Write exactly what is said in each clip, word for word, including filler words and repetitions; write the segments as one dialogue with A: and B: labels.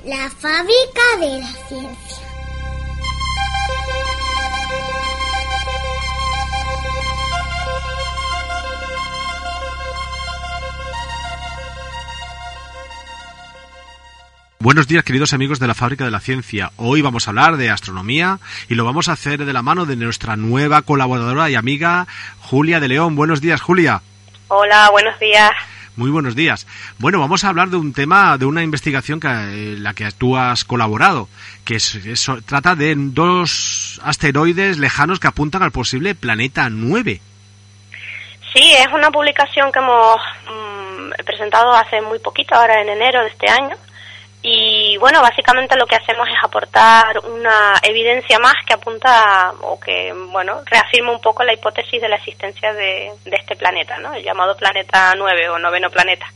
A: La fábrica de la ciencia.
B: Buenos días, queridos amigos de la Fábrica de la Ciencia. Hoy vamos a hablar de astronomía y lo vamos a hacer de la mano de nuestra nueva colaboradora y amiga, Julia de León. Buenos días, Julia.
C: Hola, buenos días.
B: Muy buenos días. Bueno, vamos a hablar de un tema, de una investigación que, en la que tú has colaborado, que es, es, trata de dos asteroides lejanos que apuntan al posible planeta nueve.
C: Sí, es una publicación que hemos mmm, presentado hace muy poquito, ahora en enero de este año. Y bueno, básicamente lo que hacemos es aportar una evidencia más que apunta o que, bueno, reafirma un poco la hipótesis de la existencia de, de este planeta, ¿no? El llamado planeta nueve o noveno planeta.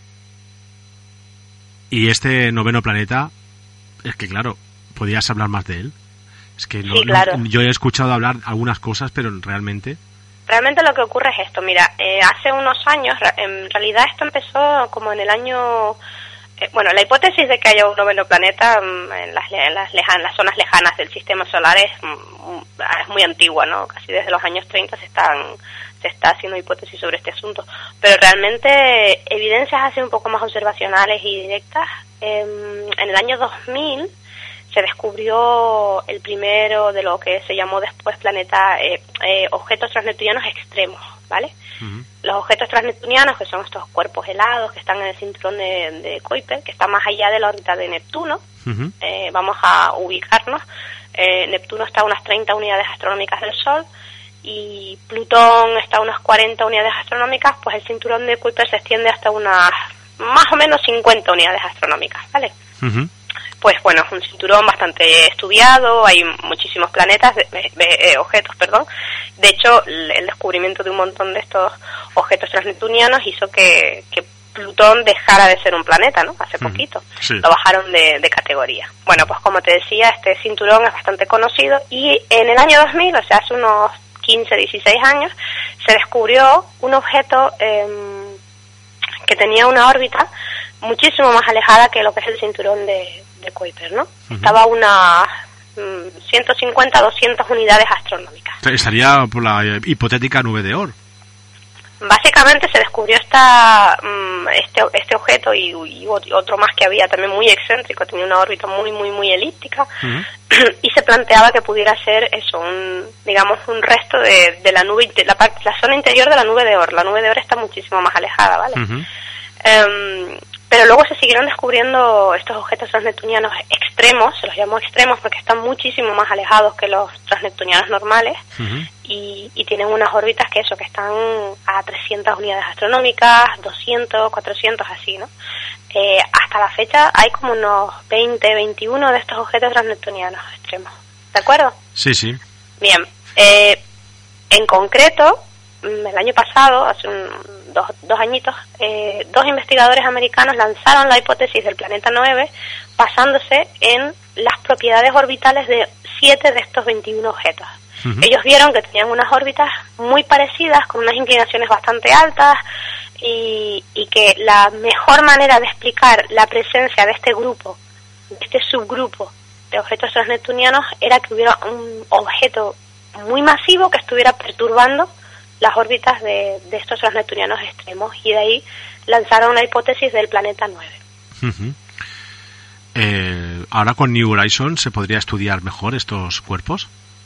B: Y este noveno planeta, es que claro, ¿podrías hablar más de él? Es que no,
C: sí, claro.
B: no, yo he escuchado hablar algunas cosas, pero realmente...
C: Realmente lo que ocurre es esto, mira, eh, hace unos años, en realidad esto empezó como en el año... Bueno, la hipótesis de que haya un noveno planeta en las, en las, lejan, las zonas lejanas del sistema solar es, es muy antigua, ¿no? Casi desde los años treinta se están se está haciendo hipótesis sobre este asunto. Pero realmente evidencias así un poco más observacionales y directas. Eh, en el año dos mil se descubrió el primero de lo que se llamó después planeta eh, eh, objetos transneptunianos extremos, ¿vale? Uh-huh. Los objetos transneptunianos, que son estos cuerpos helados que están en el cinturón de, de Kuiper, que está más allá de la órbita de Neptuno. Uh-huh. Eh, vamos a ubicarnos. Eh, Neptuno está a unas treinta unidades astronómicas del Sol y Plutón está a unas cuarenta unidades astronómicas, pues el cinturón de Kuiper se extiende hasta unas más o menos cincuenta unidades astronómicas, ¿vale? Uh-huh. Pues bueno, es un cinturón bastante estudiado, hay muchísimos planetas, de, de, de, objetos, perdón. De hecho, el descubrimiento de un montón de estos objetos transneptunianos hizo que, que Plutón dejara de ser un planeta, ¿no? Hace poquito. Sí. Lo bajaron de, de categoría. Bueno, pues como te decía, este cinturón es bastante conocido y en el año dos mil, o sea, hace unos quince, dieciséis años, se descubrió un objeto eh, que tenía una órbita muchísimo más alejada que lo que es el cinturón de, de Kuiper, ¿no? Uh-huh. Estaba a unas mmm, ciento cincuenta, doscientas unidades astronómicas.
B: Estaría por la hipotética nube de Oort.
C: Básicamente se descubrió esta, um, este, este objeto y, y otro más que había también muy excéntrico, tenía una órbita muy, muy, muy elíptica, uh-huh. y se planteaba que pudiera ser eso, un, digamos, un resto de, de la nube, de la, parte, la zona interior de la nube de Oort. La nube de Oort está muchísimo más alejada, ¿vale? Uh-huh. Um, pero luego se siguieron descubriendo estos objetos transneptunianos extremos, se los llamo extremos porque están muchísimo más alejados que los transneptunianos normales, uh-huh. y, y tienen unas órbitas que eso, que están a trescientas unidades astronómicas, doscientas, cuatrocientas, así, ¿no? Eh, hasta la fecha hay como unos veinte, veintiuno de estos objetos transneptunianos extremos, ¿de acuerdo?
B: Sí, sí.
C: Bien, eh, en concreto, el año pasado, hace un, dos, dos añitos, eh, dos investigadores americanos lanzaron la hipótesis del planeta nueve basándose en las propiedades orbitales de siete de estos veintiuno objetos. Uh-huh. Ellos vieron que tenían unas órbitas muy parecidas, con unas inclinaciones bastante altas, y, y que la mejor manera de explicar la presencia de este grupo, de este subgrupo de objetos transneptunianos, era que hubiera un objeto muy masivo que estuviera perturbando las órbitas de, de estos transneptunianos extremos, y de ahí lanzaron la hipótesis del planeta nueve.
B: Uh-huh. Eh, ahora con New Horizons, ¿se podría estudiar mejor estos cuerpos?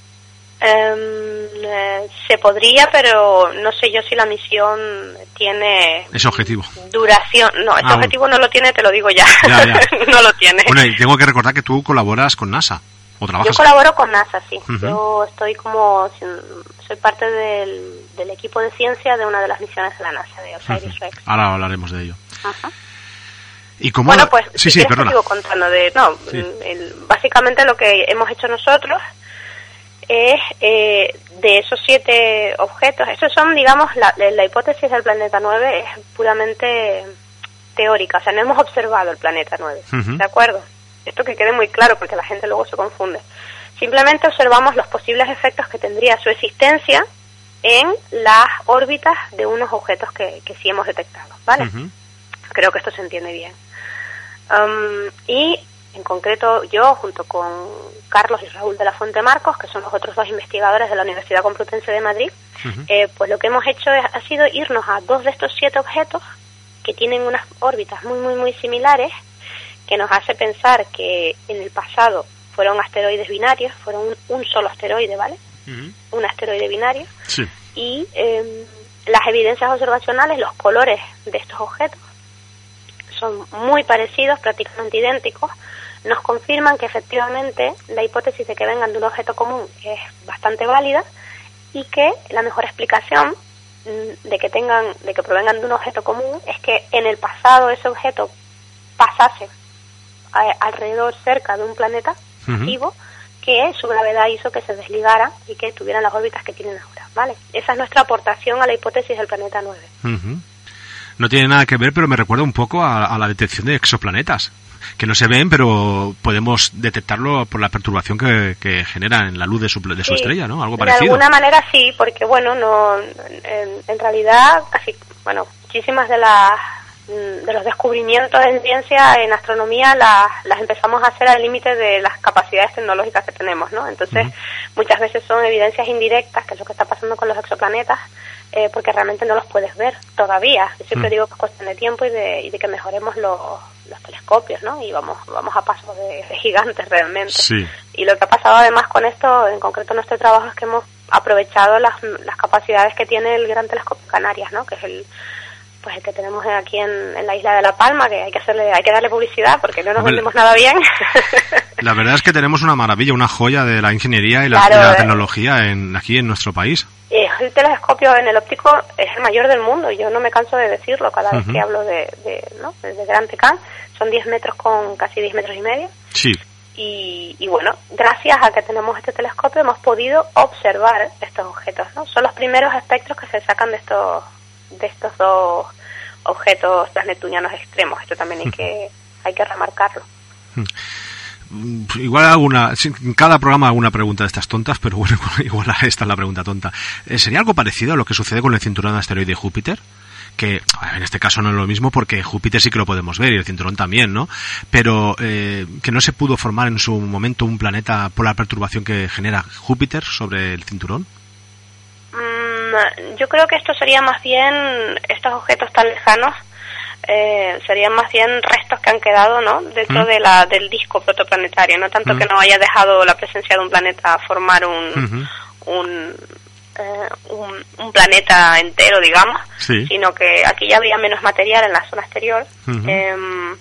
C: Eh, eh, se podría, pero no sé yo si la misión tiene...
B: Ese objetivo.
C: Duración. No, ese ah, objetivo bueno. no lo tiene, te lo digo ya.
B: ya, ya.
C: No lo tiene.
B: Bueno, y tengo que recordar que tú colaboras con NASA. ¿O trabajas?
C: Yo colaboro con NASA, sí. Uh-huh. Yo estoy como... Soy parte del, del equipo de ciencia de una de las misiones de la NASA, de Osiris-Rex.
B: Uh-huh. Ahora hablaremos de ello.
C: Uh-huh.
B: ¿Y cómo?
C: Bueno, pues,
B: sí,
C: si
B: sí, perdona.
C: Te sigo contando de... No, sí. el, básicamente lo que hemos hecho nosotros es eh, de esos siete objetos, esos son, digamos, la, la hipótesis del planeta nueve es puramente teórica, o sea, no hemos observado el planeta nueve, uh-huh. ¿de acuerdo? Esto que quede muy claro porque la gente luego se confunde. Simplemente observamos los posibles efectos que tendría su existencia en las órbitas de unos objetos que, que sí hemos detectado, ¿vale? Uh-huh. Creo que esto se entiende bien. Um, y en concreto yo, junto con Carlos y Raúl de la Fuente Marcos, que son los otros dos investigadores de la Universidad Complutense de Madrid, uh-huh. eh, pues lo que hemos hecho es, ha sido irnos a dos de estos siete objetos que tienen unas órbitas muy, muy, muy similares, que nos hace pensar que en el pasado fueron asteroides binarios, fueron un, un solo asteroide, ¿vale? Uh-huh. Un asteroide binario.
B: Sí.
C: Y eh, las evidencias observacionales, los colores de estos objetos son muy parecidos, prácticamente idénticos, nos confirman que efectivamente la hipótesis de que vengan de un objeto común es bastante válida y que la mejor explicación de que tengan, de que provengan de un objeto común es que en el pasado ese objeto pasase a, alrededor cerca de un planeta uh-huh. activo, que su gravedad hizo que se desligara y que tuvieran las órbitas que tienen ahora, ¿vale? Esa es nuestra aportación a la hipótesis del planeta nueve.
B: Uh-huh. No tiene nada que ver, pero me recuerda un poco a, a la detección de exoplanetas, que no se ven, pero podemos detectarlo por la perturbación que, que genera en la luz de su, de su sí, estrella, ¿no? Algo parecido.
C: De alguna manera sí, porque bueno, no, en, en realidad casi, bueno, muchísimas de las de los descubrimientos en ciencia, en astronomía, las, las empezamos a hacer al límite de las capacidades tecnológicas que tenemos, ¿no? Entonces, uh-huh. muchas veces son evidencias indirectas, que es lo que está pasando con los exoplanetas, eh, porque realmente no los puedes ver todavía. Yo siempre uh-huh. digo que es cuestión de tiempo y de, y de que mejoremos los, los telescopios, ¿no? Y vamos vamos a pasos de, de gigantes realmente.
B: Sí.
C: Y lo que ha pasado además con esto, en concreto en nuestro trabajo, es que hemos aprovechado las, las capacidades que tiene el Gran Telescopio Canarias, ¿no? Que es el pues el que tenemos aquí en, en la isla de La Palma, que hay que hacerle, hay que darle publicidad porque no nos Hombre, vendemos nada bien.
B: La verdad es que tenemos una maravilla, una joya de la ingeniería y la,
C: claro,
B: y la tecnología en, aquí en nuestro país.
C: El telescopio en el óptico es el mayor del mundo, yo no me canso de decirlo cada vez uh-huh. que hablo de, de, ¿no? de Gran Tecán. Son diez metros con casi diez metros y medio.
B: Sí.
C: Y, y bueno, gracias a que tenemos este telescopio hemos podido observar estos objetos, ¿no? Son los primeros espectros que se sacan de estos de estos dos objetos transneptunianos extremos. Esto también hay que hay que remarcarlo.
B: Igual alguna, en cada programa alguna pregunta de estas tontas, pero bueno, igual esta es la pregunta tonta. ¿Sería algo parecido a lo que sucede con el cinturón de asteroide de Júpiter? Que en este caso no es lo mismo porque Júpiter sí que lo podemos ver y el cinturón también, ¿no? Pero eh, que no se pudo formar en su momento un planeta por la perturbación que genera Júpiter sobre el cinturón.
C: Yo creo que esto sería más bien, estos objetos tan lejanos, eh, serían más bien restos que han quedado, ¿no? Dentro ¿Mm? de la del disco protoplanetario, no tanto ¿Mm? que no haya dejado la presencia de un planeta formar un uh-huh. un, eh, un un planeta entero, digamos,
B: sí.
C: sino que aquí ya habría menos material en la zona exterior.
B: Uh-huh.
C: eh,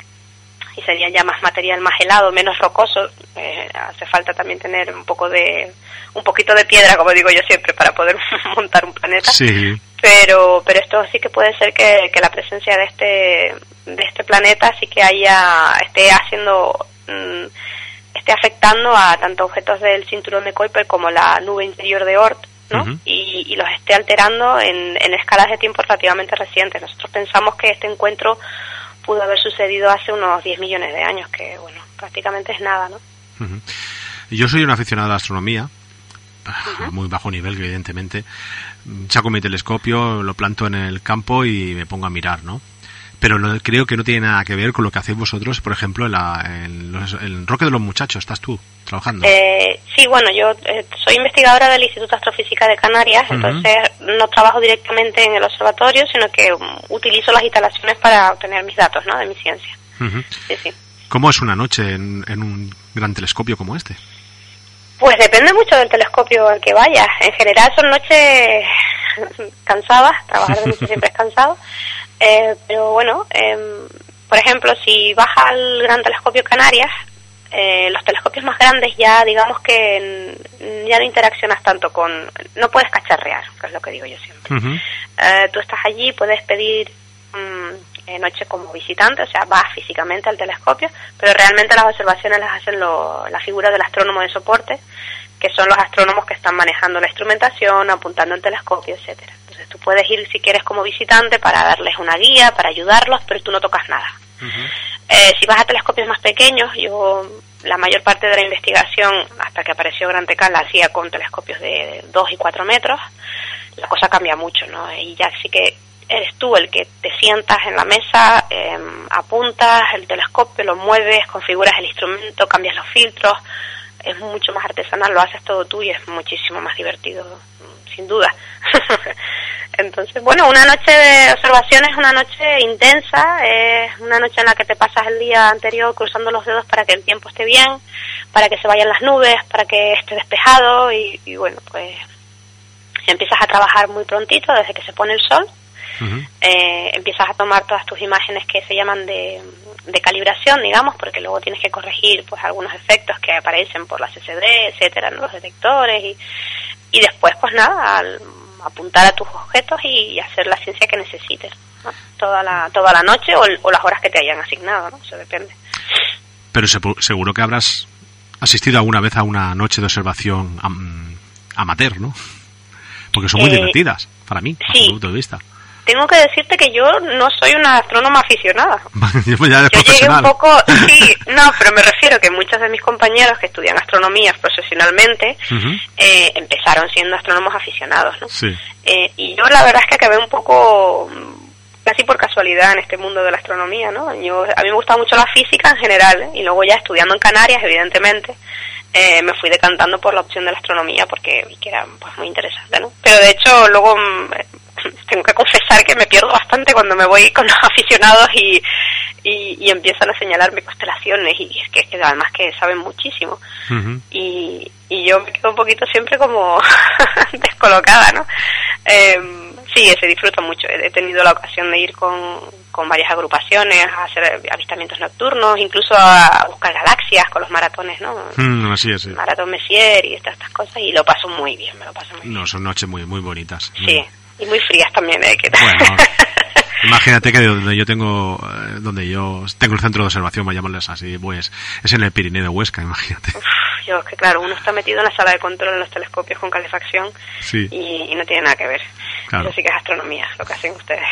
C: y sería ya más material más helado, menos rocoso. Eh, hace falta también tener un poco de un poquito de piedra, como digo yo siempre, para poder montar un planeta.
B: Sí.
C: Pero pero esto sí que puede ser que, que la presencia de este de este planeta sí que haya esté haciendo mmm, esté afectando a tanto objetos del cinturón de Kuiper como la nube interior de Oort, ¿no? Uh-huh. y, y los esté alterando en, en escalas de tiempo relativamente recientes. Nosotros pensamos que este encuentro pudo haber sucedido hace unos diez millones de años, que bueno, prácticamente es nada, ¿no?
B: Uh-huh. Yo soy un aficionado a la astronomía, uh-huh. a muy bajo nivel, evidentemente. Saco mi telescopio, lo planto en el campo y me pongo a mirar, ¿no? Pero no, creo que no tiene nada que ver con lo que hacéis vosotros, por ejemplo, en, la, en los, el Roque de los Muchachos. ¿Estás tú trabajando?
C: Eh, sí, bueno, yo eh, soy investigadora del Instituto de Astrofísica de Canarias, uh-huh. entonces no trabajo directamente en el observatorio, sino que um, utilizo las instalaciones para obtener mis datos, ¿no?, de mi ciencia.
B: Uh-huh.
C: Sí, sí.
B: ¿Cómo es una noche en, en un gran telescopio como este?
C: Pues depende mucho del telescopio al que vayas. En general son noches cansadas, trabajar de noche siempre es cansado. Eh, pero bueno, eh, por ejemplo, si vas al Gran Telescopio Canarias, eh, los telescopios más grandes ya, digamos que n- ya no interaccionas tanto con... No puedes cacharrear, que es lo que digo yo siempre.
B: Uh-huh.
C: Eh, tú estás allí, puedes pedir um, eh, noche como visitante, o sea, vas físicamente al telescopio, pero realmente las observaciones las hacen lo, la figura del astrónomo de soporte, que son los astrónomos que están manejando la instrumentación, apuntando el telescopio, etcétera. Entonces tú puedes ir si quieres como visitante para darles una guía, para ayudarlos, pero tú no tocas nada. Uh-huh. Eh, si vas a telescopios más pequeños, yo la mayor parte de la investigación, hasta que apareció Gran Tecán, la hacía con telescopios de dos y cuatro metros, la cosa cambia mucho, ¿no? Y ya sí que eres tú el que te sientas en la mesa, eh, apuntas el telescopio, lo mueves, configuras el instrumento, instrumento, cambias los filtros, es mucho más artesanal, lo haces todo tú y es muchísimo más divertido, sin duda. Entonces, bueno, una noche de observación es una noche intensa, es una noche en la que te pasas el día anterior cruzando los dedos para que el tiempo esté bien, para que se vayan las nubes, para que esté despejado y, y bueno, pues empiezas a trabajar muy prontito desde que se pone el sol. Uh-huh. eh, empiezas a tomar todas tus imágenes que se llaman de, de calibración, digamos, porque luego tienes que corregir pues algunos efectos que aparecen por la C C D, etcétera, ¿no? Los detectores y, y después pues nada, al apuntar a tus objetos y, y hacer la ciencia que necesites, ¿no? toda la toda la noche o, o las horas que te hayan asignado, ¿no? Eso depende.
B: Pero se, seguro que habrás asistido alguna vez a una noche de observación am, amateur, ¿no? Porque son muy eh, divertidas para mí, sí. Desde mi punto de vista.
C: Tengo que decirte que yo no soy una astrónoma aficionada.
B: yo ya
C: yo llegué un poco, sí, no, pero me refiero que muchos de mis compañeros que estudian astronomía profesionalmente uh-huh. eh, empezaron siendo astrónomos aficionados, ¿no?
B: Sí.
C: Eh, y yo la verdad es que acabé un poco, casi por casualidad en este mundo de la astronomía, ¿no? Yo, a mí me gustaba mucho la física en general, ¿eh? Y luego ya estudiando en Canarias, evidentemente, eh, me fui decantando por la opción de la astronomía porque vi que era pues muy interesante, ¿no? Pero de hecho luego tengo que confesar que me pierdo bastante cuando me voy con los aficionados y, y, y empiezan a señalarme constelaciones y es que, que además que saben muchísimo. Uh-huh. y, y yo me quedo un poquito siempre como descolocada, ¿no? Eh, sí, se disfruta mucho. He tenido la ocasión de ir con, con varias agrupaciones a hacer avistamientos nocturnos, incluso a, a buscar galaxias con los maratones, ¿no?
B: Mm, así es, sí.
C: Maratón Messier y estas, estas cosas y lo paso muy bien, me lo paso muy bien.
B: No, son noches muy, muy bonitas.
C: Sí. Mm. Y muy frías también, ¿eh?
B: Bueno, imagínate que donde yo tengo donde yo tengo el centro de observación, vamos a llamarles así, pues es en el Pirineo de Huesca, imagínate.
C: Uf, yo es que claro, uno está metido en la sala de control en los telescopios con calefacción
B: sí.
C: y, y no tiene nada que ver.
B: Claro.
C: Eso sí que es astronomía, lo que hacen ustedes.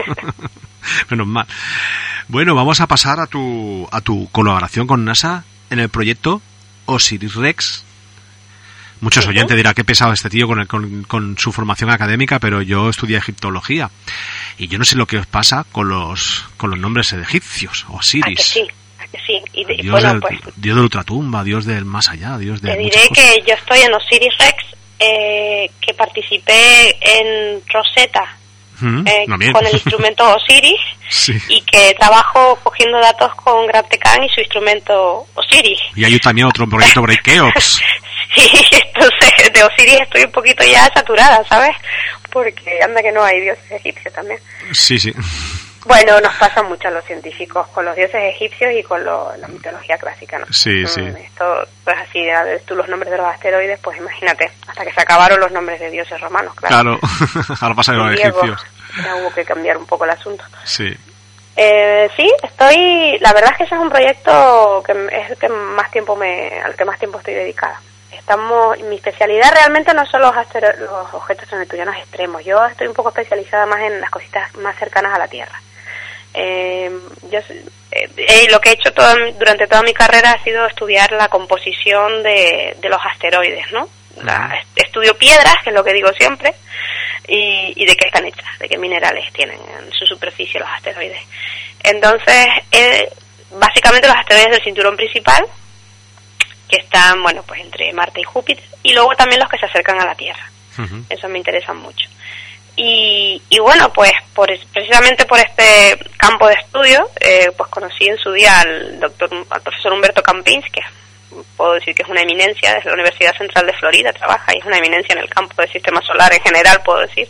B: Menos mal. Bueno, vamos a pasar a tu a tu colaboración con NASA en el proyecto Osiris-Rex. Muchos oyentes uh-huh. dirán, qué pesado este tío con, el, con, con su formación académica, pero yo estudié egiptología y yo no sé lo que os pasa con los con los nombres egipcios. Osiris.
C: ¿A que sí? ¿A que sí? Y de,
B: Dios,
C: bueno,
B: del,
C: pues,
B: Dios de la ultratumba, Dios del más allá, Dios de...
C: Te diré que yo estoy en Osiris-Rex, eh, que participé en Rosetta uh-huh. eh, con el instrumento Osiris
B: sí.
C: y que trabajo cogiendo datos con GravTecan y su instrumento Osiris.
B: Y hay también otro proyecto, Breakeops.
C: Sí, entonces de Osiris estoy un poquito ya saturada, ¿sabes? Porque anda que no hay dioses egipcios también.
B: Sí, sí.
C: Bueno, nos pasa mucho a los científicos con los dioses egipcios y con lo, la mitología clásica, ¿no?
B: Sí, sí.
C: Esto, pues así, ves tú los nombres de los asteroides, pues imagínate, hasta que se acabaron los nombres de dioses romanos, claro.
B: Claro, ahora pasa de los egipcios.
C: Ya hubo que cambiar un poco el asunto.
B: Sí.
C: Eh, sí, estoy, la verdad es que ese es un proyecto que es el que más tiempo me, al que más tiempo estoy dedicada. Estamos, mi especialidad realmente no son los, astero, los objetos neptunianos extremos. Yo estoy un poco especializada más en las cositas más cercanas a la Tierra. Eh, yo eh, lo que he hecho todo, durante toda mi carrera ha sido estudiar la composición de, de los asteroides, ¿no? La, estudio piedras, que es lo que digo siempre, y, y de qué están hechas, de qué minerales tienen en su superficie los asteroides. Entonces, eh, básicamente los asteroides del cinturón principal, que están, bueno, pues entre Marte y Júpiter, y luego también los que se acercan a la Tierra. Uh-huh. Eso me interesan mucho. Y, y bueno, pues por, precisamente por este campo de estudio, eh, pues conocí en su día al doctor, al profesor Humberto Campins, que puedo decir que es una eminencia, desde la Universidad Central de Florida trabaja, y es una eminencia en el campo del sistema solar en general, puedo decir.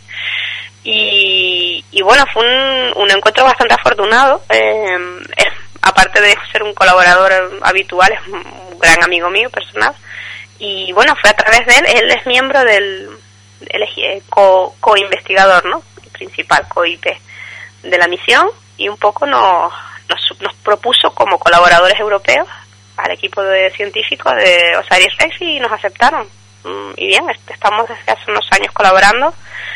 C: Y, y bueno, fue un, un encuentro bastante afortunado. Eh, es, aparte de ser un colaborador habitual, es un gran amigo mío personal. Y bueno, fue a través de él, él es miembro del... Él es co, co-investigador, ¿no? Principal, co-I P de la misión, y un poco nos, nos, nos propuso como colaboradores europeos al equipo de científicos de Osiris-Rex y nos aceptaron. Y bien, estamos desde hace unos años colaborando.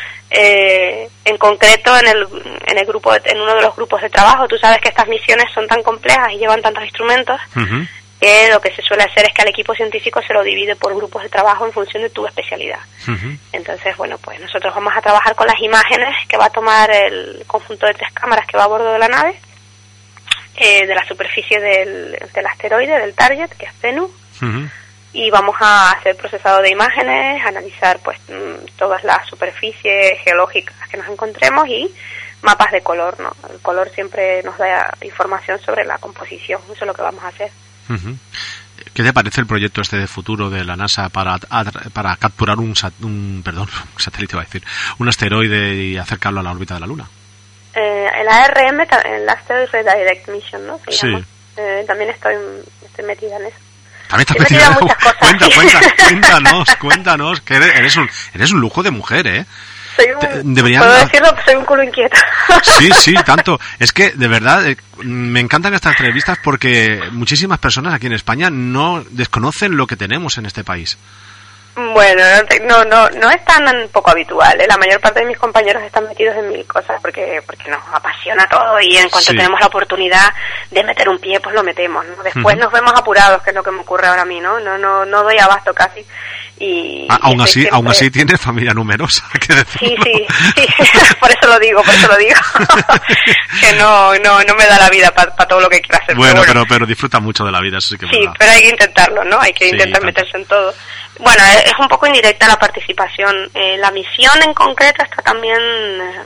C: Eh, en concreto en el en el grupo de, en uno de los grupos de trabajo. Tú sabes que estas misiones son tan complejas y llevan tantos instrumentos. Uh-huh. Que lo que se suele hacer es que al equipo científico se lo divide por grupos de trabajo en función de tu especialidad. Uh-huh. Entonces, bueno, pues nosotros vamos a trabajar con las imágenes que va a tomar el conjunto de tres cámaras que va a bordo de la nave. eh, de la superficie del, del asteroide, del target, que es Bennu.
B: Uh-huh.
C: Y vamos a hacer procesado de imágenes, analizar pues todas las superficies geológicas que nos encontremos y mapas de color, ¿no? El color siempre nos da información sobre la composición, eso es lo que vamos a hacer.
B: Uh-huh. ¿Qué te parece el proyecto este de futuro de la NASA para para capturar un, sat, un perdón, un satélite va a decir, un asteroide y acercarlo a la órbita de la Luna?
C: Eh, el A R M, el Asteroid Redirect Mission, ¿no? Se
B: sí.
C: llama. Eh, también estoy, estoy metida en eso.
B: También estás metida en muchas cosas. Cuenta, cuenta, cuéntanos, cuéntanos, que eres, eres un eres un lujo de mujer, ¿eh?
C: Soy un, Deberían... puedo decirlo, soy un culo inquieto.
B: Sí, sí, tanto. Es que, de verdad, eh, me encantan estas entrevistas porque muchísimas personas aquí en España no desconocen lo que tenemos en este país.
C: Bueno, no, no, no es tan poco habitual, ¿eh? La mayor parte de mis compañeros están metidos en mil cosas porque porque nos apasiona todo y en cuanto sí. tenemos la oportunidad de meter un pie, pues lo metemos, ¿no? Después uh-huh. nos vemos apurados, que es lo que me ocurre ahora a mí, ¿no? No, no, no doy abasto casi. Y,
B: ah,
C: y
B: aún así,
C: siempre...
B: aún así tienes familia numerosa, hay que decirlo.
C: Sí, sí, sí, por eso lo digo, por eso lo digo. Que no, no, no me da la vida para pa todo lo que quiero hacer.
B: Bueno, pero, bueno. pero, pero disfruta mucho de la vida, eso sí que es
C: Sí,
B: verdad.
C: pero hay que intentarlo, ¿no? Hay que
B: sí,
C: intentar
B: tanto.
C: meterse en todo. Bueno, es un poco indirecta la participación. Eh, la misión en concreto está también eh,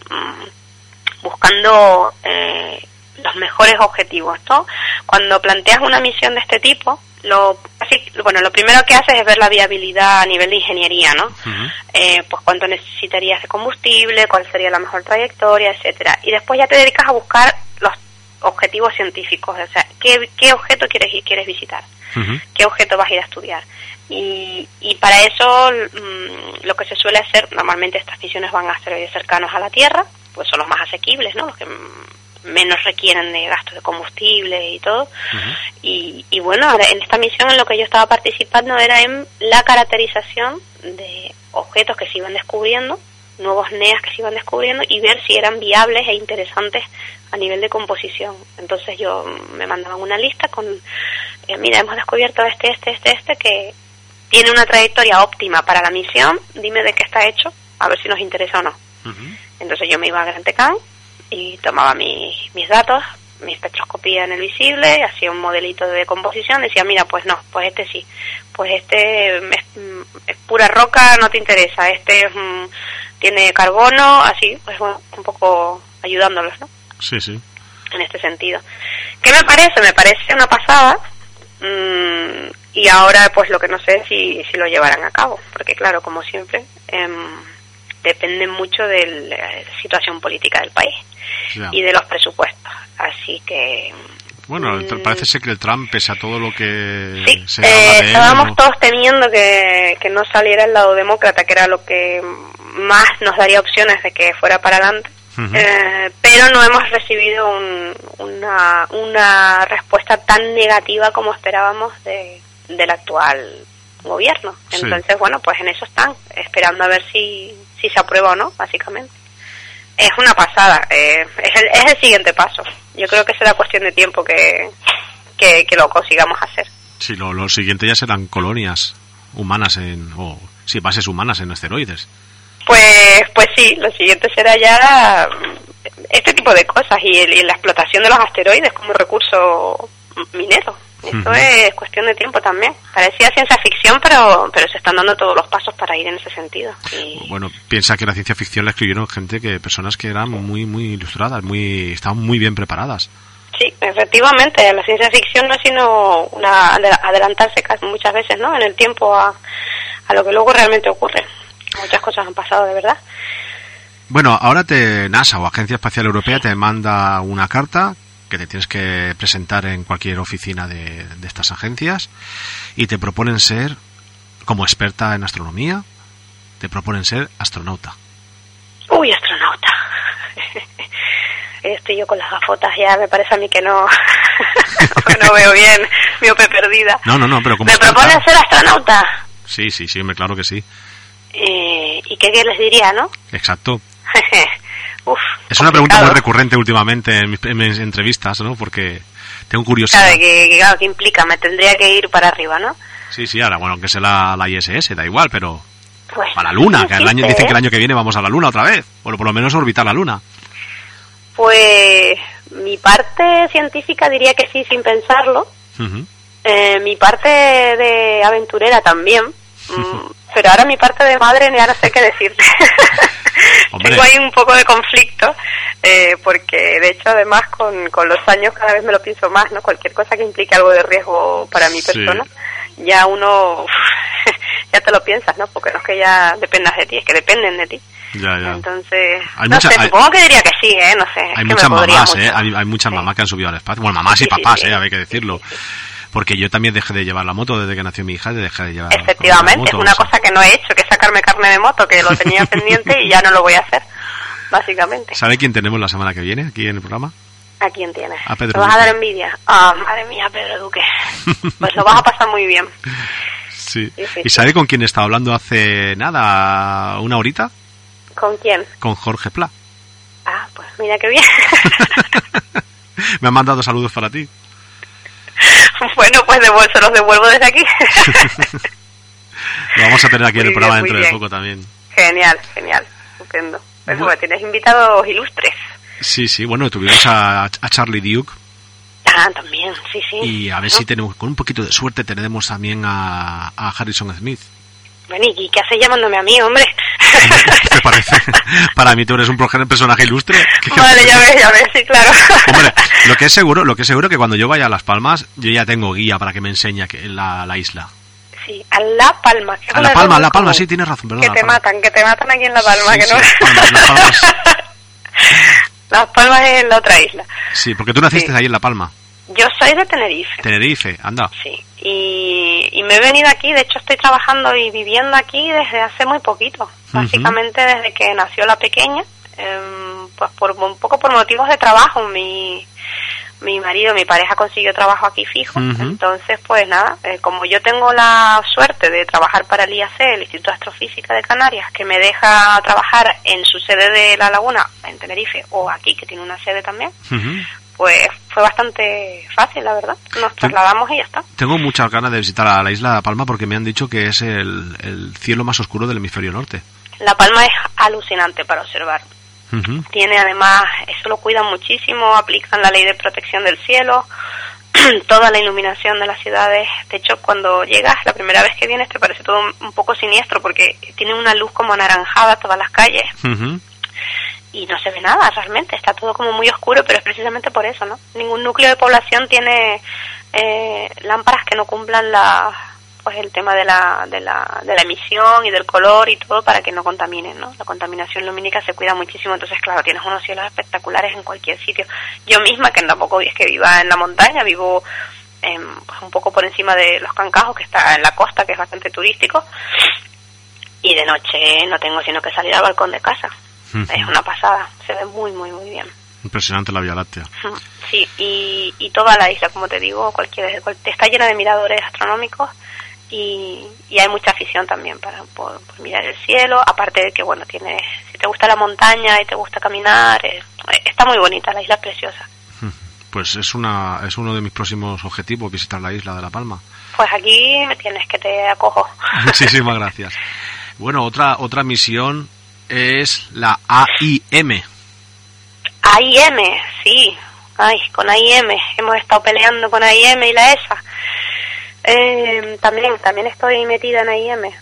C: buscando eh, los mejores objetivos, ¿no? Cuando planteas una misión de este tipo, lo así, bueno, lo primero que haces es ver la viabilidad a nivel de ingeniería, ¿no? Uh-huh. Eh, pues cuánto necesitarías de combustible, cuál sería la mejor trayectoria, etcétera. Y después ya te dedicas a buscar los objetivos científicos, o sea, qué, qué objeto quieres quieres visitar, uh-huh. qué objeto vas a ir a estudiar. Y, y para eso mmm, lo que se suele hacer, normalmente estas misiones van a asteroides cercanos a la Tierra, pues son los más asequibles, ¿no? Los que menos requieren de gastos de combustible y todo. Uh-huh. Y, y bueno, en esta misión en lo que yo estaba participando era en la caracterización de objetos que se iban descubriendo, nuevos NEAs que se iban descubriendo y ver si eran viables e interesantes a nivel de composición. Entonces yo me mandaban una lista con, eh, mira, hemos descubierto este, este, este, este, que tiene una trayectoria óptima para la misión, dime de qué está hecho, a ver si nos interesa o no. Uh-huh. Entonces yo me iba a Gran Tecán y tomaba mi, mis datos, mi espectroscopía en el visible, hacía un modelito de composición, decía, mira, pues no, pues este sí, pues este es, es pura roca, no te interesa, este es, mm, tiene carbono, así, pues bueno, un poco ayudándolos, ¿no?
B: Sí, sí.
C: En este sentido. ¿Qué me parece? Me parece una pasada, mmm, y ahora pues lo que no sé es si, si lo llevarán a cabo, porque claro, como siempre, eh, depende mucho de la situación política del país ya. y de los presupuestos, así que...
B: Bueno, mmm, parece ser que el Trump, pese a todo lo que
C: sí,
B: se
C: eh,
B: habla de
C: estábamos
B: él, ¿no?
C: todos temiendo que, que no saliera el lado demócrata, que era lo que más nos daría opciones de que fuera para adelante. Uh-huh. Eh, pero no hemos recibido un, una, una respuesta tan negativa como esperábamos de, del actual gobierno. Entonces, sí. bueno, pues en eso están, esperando a ver si, si se aprueba o no, básicamente. Es una pasada, eh, es, el, es el siguiente paso. Yo creo que será cuestión de tiempo que, que, que lo consigamos hacer.
B: Sí, lo, lo siguiente ya serán colonias humanas, en o sí, bases humanas en asteroides.
C: Pues pues sí, lo siguiente será ya este tipo de cosas y, el, y la explotación de los asteroides como recurso minero. Eso uh-huh. es cuestión de tiempo también. Parecía ciencia ficción, pero pero se están dando todos los pasos para ir en ese sentido. Y...
B: Bueno, piensa que la ciencia ficción la escribieron gente, que personas que eran muy muy ilustradas, muy estaban muy bien preparadas.
C: Sí, efectivamente, la ciencia ficción no es sino una adelantarse casi muchas veces, ¿no? En el tiempo a, a lo que luego realmente ocurre. Muchas cosas han pasado, de verdad.
B: Bueno, ahora te NASA o Agencia Espacial Europea te manda una carta que te tienes que presentar en cualquier oficina de, de estas agencias y te proponen ser, como experta en astronomía, te proponen ser astronauta.
C: Uy, astronauta. Estoy yo con las gafotas ya, me parece a mí que no no veo bien, miope perdida.
B: No, no, no, pero como
C: ¿Me
B: experta...
C: proponen ser astronauta?
B: Sí, sí, sí, me claro que sí.
C: Eh, ¿Y qué, qué les diría, no?
B: Exacto.
C: Uf,
B: es una pregunta muy recurrente últimamente en mis, en mis entrevistas, ¿no? Porque tengo curiosidad.
C: Claro, que, que, claro, ¿qué implica? Me tendría que ir para arriba, ¿no?
B: Sí, sí, ahora, bueno, aunque sea la, la I S S, da igual, pero
C: pues,
B: para la Luna, que el año,
C: ¿eh?
B: dicen que el año que viene vamos a la Luna otra vez, o por lo menos orbitar la Luna.
C: Pues mi parte científica diría que sí, sin pensarlo.
B: Uh-huh.
C: Eh, mi parte de aventurera también. Mm, pero ahora mi parte de madre ya no sé qué decirte. Tengo ahí un poco de conflicto, eh, porque de hecho además con, con los años cada vez me lo pienso más, ¿no? Cualquier cosa que implique algo de riesgo para mi persona, sí. ya uno, ya te lo piensas, ¿no? Porque no es que ya dependas de ti, es que dependen de ti.
B: Ya, ya.
C: Entonces,
B: hay
C: no
B: mucha,
C: sé,
B: hay,
C: supongo que diría que sí, ¿eh? No sé.
B: Hay muchas mamás, ¿eh? Hay, hay muchas
C: sí.
B: mamás que han subido al espacio. Bueno, mamás
C: sí,
B: y papás,
C: sí, sí.
B: ¿eh? Hay que decirlo. Sí, sí, sí. Porque yo también dejé de llevar la moto desde que nació mi hija, dejé de llevar
C: Efectivamente,
B: la moto,
C: es una
B: o sea.
C: cosa que no he hecho, que es sacarme carne de moto, que lo tenía pendiente y ya no lo voy a hacer, básicamente.
B: ¿Sabe quién tenemos la semana que viene aquí en el programa?
C: ¿A quién tienes?
B: A Pedro
C: ¿Te vas
B: Duque.
C: a dar envidia? Ah, oh, madre mía, Pedro Duque. Pues lo vas a pasar muy bien.
B: Sí.
C: sí, sí
B: ¿Y sabe sí. con quién estaba hablando hace nada, una horita?
C: ¿Con quién?
B: Con Jorge Pla.
C: Ah, pues mira qué bien.
B: Me han mandado saludos para ti.
C: Bueno, pues devuelvo, se los devuelvo desde aquí.
B: Lo vamos a tener aquí muy en el programa
C: bien,
B: dentro de poco también.
C: Genial, genial, estupendo. Pues bueno, tienes invitados ilustres.
B: Sí, sí, bueno, tuvimos a, a Charlie Duke.
C: Ah, también, sí, sí.
B: Y a ver ¿no? si tenemos, con un poquito de suerte, tenemos también a, a Harrison Smith.
C: Bueno, ¿y qué haces llamándome a mí, hombre?
B: ¿Qué te parece? Para mí tú eres un personaje ilustre.
C: Vale, ya ves, ya ves, sí, claro.
B: Hombre, lo que es seguro, lo que es seguro que cuando yo vaya a Las Palmas, yo ya tengo guía para que me enseñe que la, la isla.
C: Sí, a La Palma.
B: A La Palma, a La Palma, sí, tienes razón, perdón.
C: Que te matan, que te matan aquí en La Palma,
B: sí,
C: que
B: sí,
C: no.
B: Las Palmas, Las Palmas.
C: Las Palmas es en la otra isla.
B: Sí, porque tú naciste
C: sí.
B: ahí en La Palma.
C: Yo soy de Tenerife.
B: Tenerife, anda.
C: Sí, y, y me he venido aquí, de hecho estoy trabajando y viviendo aquí desde hace muy poquito, básicamente uh-huh. desde que nació la pequeña, eh, pues por un poco por motivos de trabajo, mi mi marido, mi pareja consiguió trabajo aquí fijo, uh-huh. entonces pues nada, eh, como yo tengo la suerte de trabajar para el I A C, el Instituto de Astrofísica de Canarias, que me deja trabajar en su sede de La Laguna, en Tenerife, o aquí, que tiene una sede también, uh-huh. pues fue bastante fácil, la verdad. Nos trasladamos y ya está.
B: Tengo muchas ganas de visitar a la isla de La Palma porque me han dicho que es el, el cielo más oscuro del hemisferio norte.
C: La Palma es alucinante para observar. Uh-huh. Tiene además, eso lo cuidan muchísimo, aplican la ley de protección del cielo, toda la iluminación de las ciudades. De hecho, cuando llegas, la primera vez que vienes te parece todo un, un poco siniestro porque tiene una luz como anaranjada todas las calles. Uh-huh. Y no se ve nada realmente, está todo como muy oscuro, pero es precisamente por eso, ¿no? Ningún núcleo de población tiene eh, lámparas que no cumplan la, pues el tema de la, de la de la emisión y del color y todo para que no contaminen, ¿no? La contaminación lumínica se cuida muchísimo, entonces claro, tienes unos cielos espectaculares en cualquier sitio. Yo misma, que tampoco es que viva en la montaña, vivo eh, pues un poco por encima de Los Cancajos, que está en la costa, que es bastante turístico, y de noche no tengo sino que salir al balcón de casa. Uh-huh. Es una pasada, se ve muy, muy, muy bien.
B: Impresionante la Vía Láctea.
C: Uh-huh. Sí, y, y toda la isla, como te digo, cualquier, está llena de miradores astronómicos y, y hay mucha afición también para por, por mirar el cielo, aparte de que, bueno, tiene, si te gusta la montaña y te gusta caminar, es, está muy bonita, la isla es preciosa.
B: Uh-huh. Pues es una es uno de mis próximos objetivos, visitar la isla de La Palma.
C: Pues aquí me tienes, que te acojo.
B: Muchísimas gracias. Bueno, otra otra misión es la A I M.
C: A I M, sí. Ay, con A I M. Hemos estado peleando con A I M y la E S A. Eh, también, también estoy metida en A I M.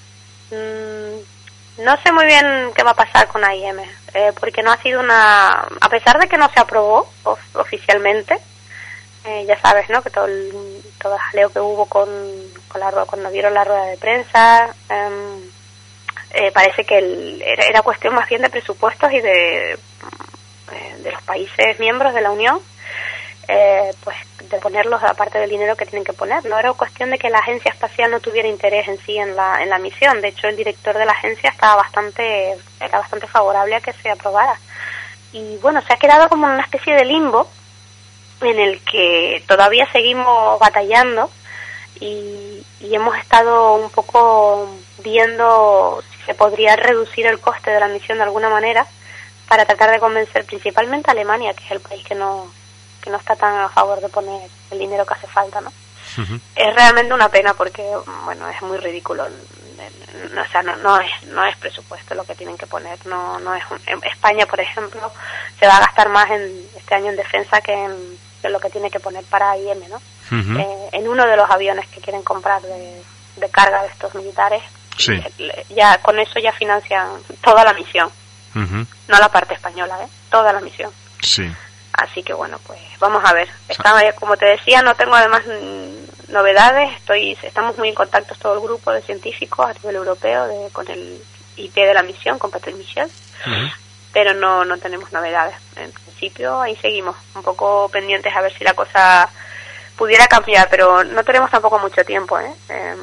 C: Mm, no sé muy bien qué va a pasar con A I M, eh, porque no ha sido una... A pesar de que no se aprobó of, oficialmente, eh, ya sabes, ¿no? Que todo el, todo el jaleo que hubo con, con la, cuando dieron la rueda de prensa... Eh, Eh, parece que el, era, era cuestión más bien de presupuestos y de, eh, de los países miembros de la Unión, eh, pues de ponerlos aparte del dinero que tienen que poner. No era cuestión de que la agencia espacial no tuviera interés en sí en la en la misión. De hecho, el director de la agencia estaba bastante era bastante favorable a que se aprobara. Y bueno, se ha quedado como en una especie de limbo en el que todavía seguimos batallando y, y hemos estado un poco viendo si se podría reducir el coste de la misión de alguna manera para tratar de convencer principalmente a Alemania, que es el país que no que no está tan a favor de poner el dinero que hace falta, ¿no? Uh-huh. Es realmente una pena porque, bueno, es muy ridículo. no, o sea, no, no es no es presupuesto lo que tienen que poner. No no es un, en España, por ejemplo, se va a gastar más en este año en defensa que en, en lo que tiene que poner para I M, ¿no? Uh-huh. Eh, en uno de los aviones que quieren comprar de, de carga de estos militares,
B: sí.
C: ya con eso ya financian toda la misión. Uh-huh. No la parte española, ¿eh? Toda la misión.
B: Sí.
C: Así que bueno, pues vamos a ver. Estaba, como te decía, no tengo además novedades. Estoy, estamos muy en contacto todo el grupo de científicos a nivel europeo de, con el I P de la misión, con Patrick Michel, uh-huh. pero no no tenemos novedades. En principio ahí seguimos, un poco pendientes a ver si la cosa pudiera cambiar, pero no tenemos tampoco mucho tiempo, ¿eh? Eh,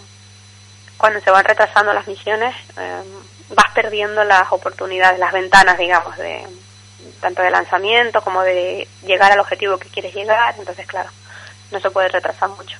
C: cuando se van retrasando las misiones, eh, vas perdiendo las oportunidades, las ventanas, digamos, de tanto de lanzamiento como de llegar al objetivo que quieres llegar. Entonces, claro, no se puede retrasar mucho.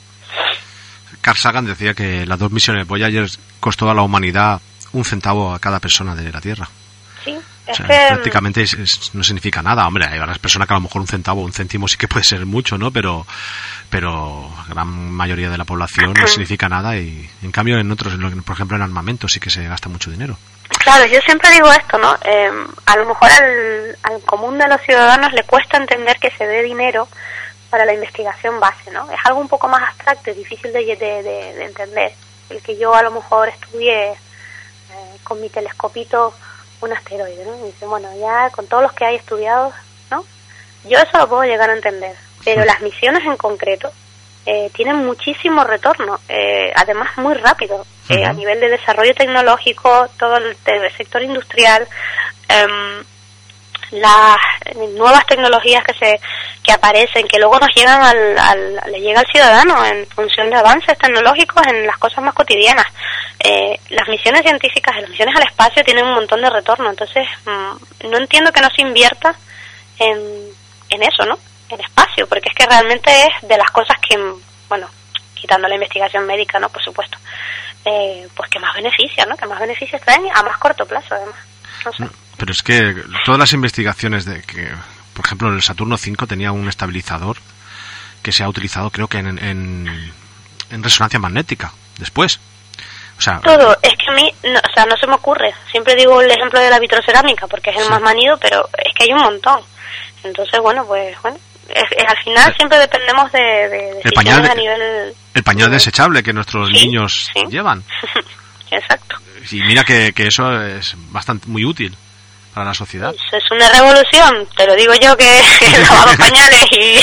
B: Carl Sagan decía que las dos misiones Voyager costó a la humanidad un centavo a cada persona de la Tierra.
C: Sí,
B: es o sea,
C: que
B: prácticamente es, es, no significa nada. Hombre, hay varias personas que a lo mejor un centavo o un céntimo sí que puede ser mucho, ¿no? Pero pero la gran mayoría de la población no significa nada, y en cambio en otros, por ejemplo en armamento, sí que se gasta mucho dinero.
C: Claro, yo siempre digo esto, ¿no? Eh, a lo mejor al, al común de los ciudadanos le cuesta entender que se dé dinero para la investigación base, ¿no? Es algo un poco más abstracto y difícil de, de, de, de entender. El que yo a lo mejor estudié eh, con mi telescopito un asteroide, ¿no? Y dice, bueno, ya con todos los que hay estudiados, ¿no? Yo eso lo puedo llegar a entender, pero las misiones en concreto eh, tienen muchísimo retorno, eh, además muy rápido, eh, uh-huh. a nivel de desarrollo tecnológico, todo el, el sector industrial, eh, las nuevas tecnologías que se que aparecen, que luego nos llegan al, al le llega al ciudadano en función de avances tecnológicos en las cosas más cotidianas. Eh, las misiones científicas, las misiones al espacio tienen un montón de retorno, entonces mmm, no entiendo que no se invierta en, en eso, ¿no? En espacio, porque es que realmente es de las cosas que, bueno, quitando la investigación médica, ¿no? Por supuesto, eh, pues que más beneficios, ¿no? Que más beneficios traen a más corto plazo, además. No sé.
B: Pero es que todas las investigaciones de que, por ejemplo, el Saturno cinco tenía un estabilizador que se ha utilizado, creo que en, en, en resonancia magnética después. O sea,
C: todo, es que a mí, no, o sea, no se me ocurre. Siempre digo el ejemplo de la vitrocerámica porque es el sí. más manido, pero es que hay un montón. Entonces, bueno, pues, bueno, es, es, al final el, siempre dependemos de, de, de
B: el pañal,
C: a nivel...
B: El pañal de, desechable que nuestros
C: sí,
B: niños
C: sí.
B: llevan.
C: Exacto.
B: Y mira que, que eso es bastante muy útil para la sociedad.
C: Eso es una revolución, te lo digo yo que he lavado pañales y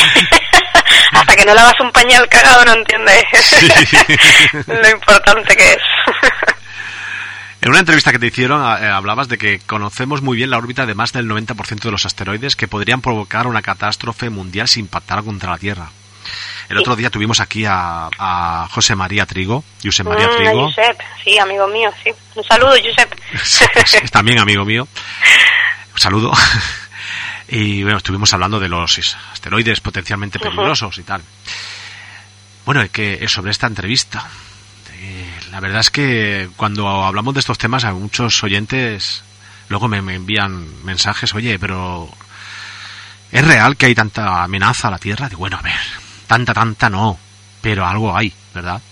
C: hasta que no lavas un pañal cagado no entiendes sí. lo importante que es.
B: En una entrevista que te hicieron eh, hablabas de que conocemos muy bien la órbita de más del noventa por ciento de los asteroides que podrían provocar una catástrofe mundial si impactara contra la Tierra. El sí. otro día tuvimos aquí a, a José María Trigo, Josep María
C: mm,
B: Trigo.
C: Josep, sí, amigo mío, sí. Un saludo, Josep.
B: Sí, es también amigo mío. Un saludo. Y bueno, estuvimos hablando de los asteroides potencialmente peligrosos uh-huh. y tal. Bueno, que sobre esta entrevista, eh, la verdad es que cuando hablamos de estos temas a muchos oyentes luego me, me envían mensajes, oye, pero ¿es real que hay tanta amenaza a la Tierra? Digo, bueno, a ver, tanta, tanta no, pero algo hay, ¿verdad?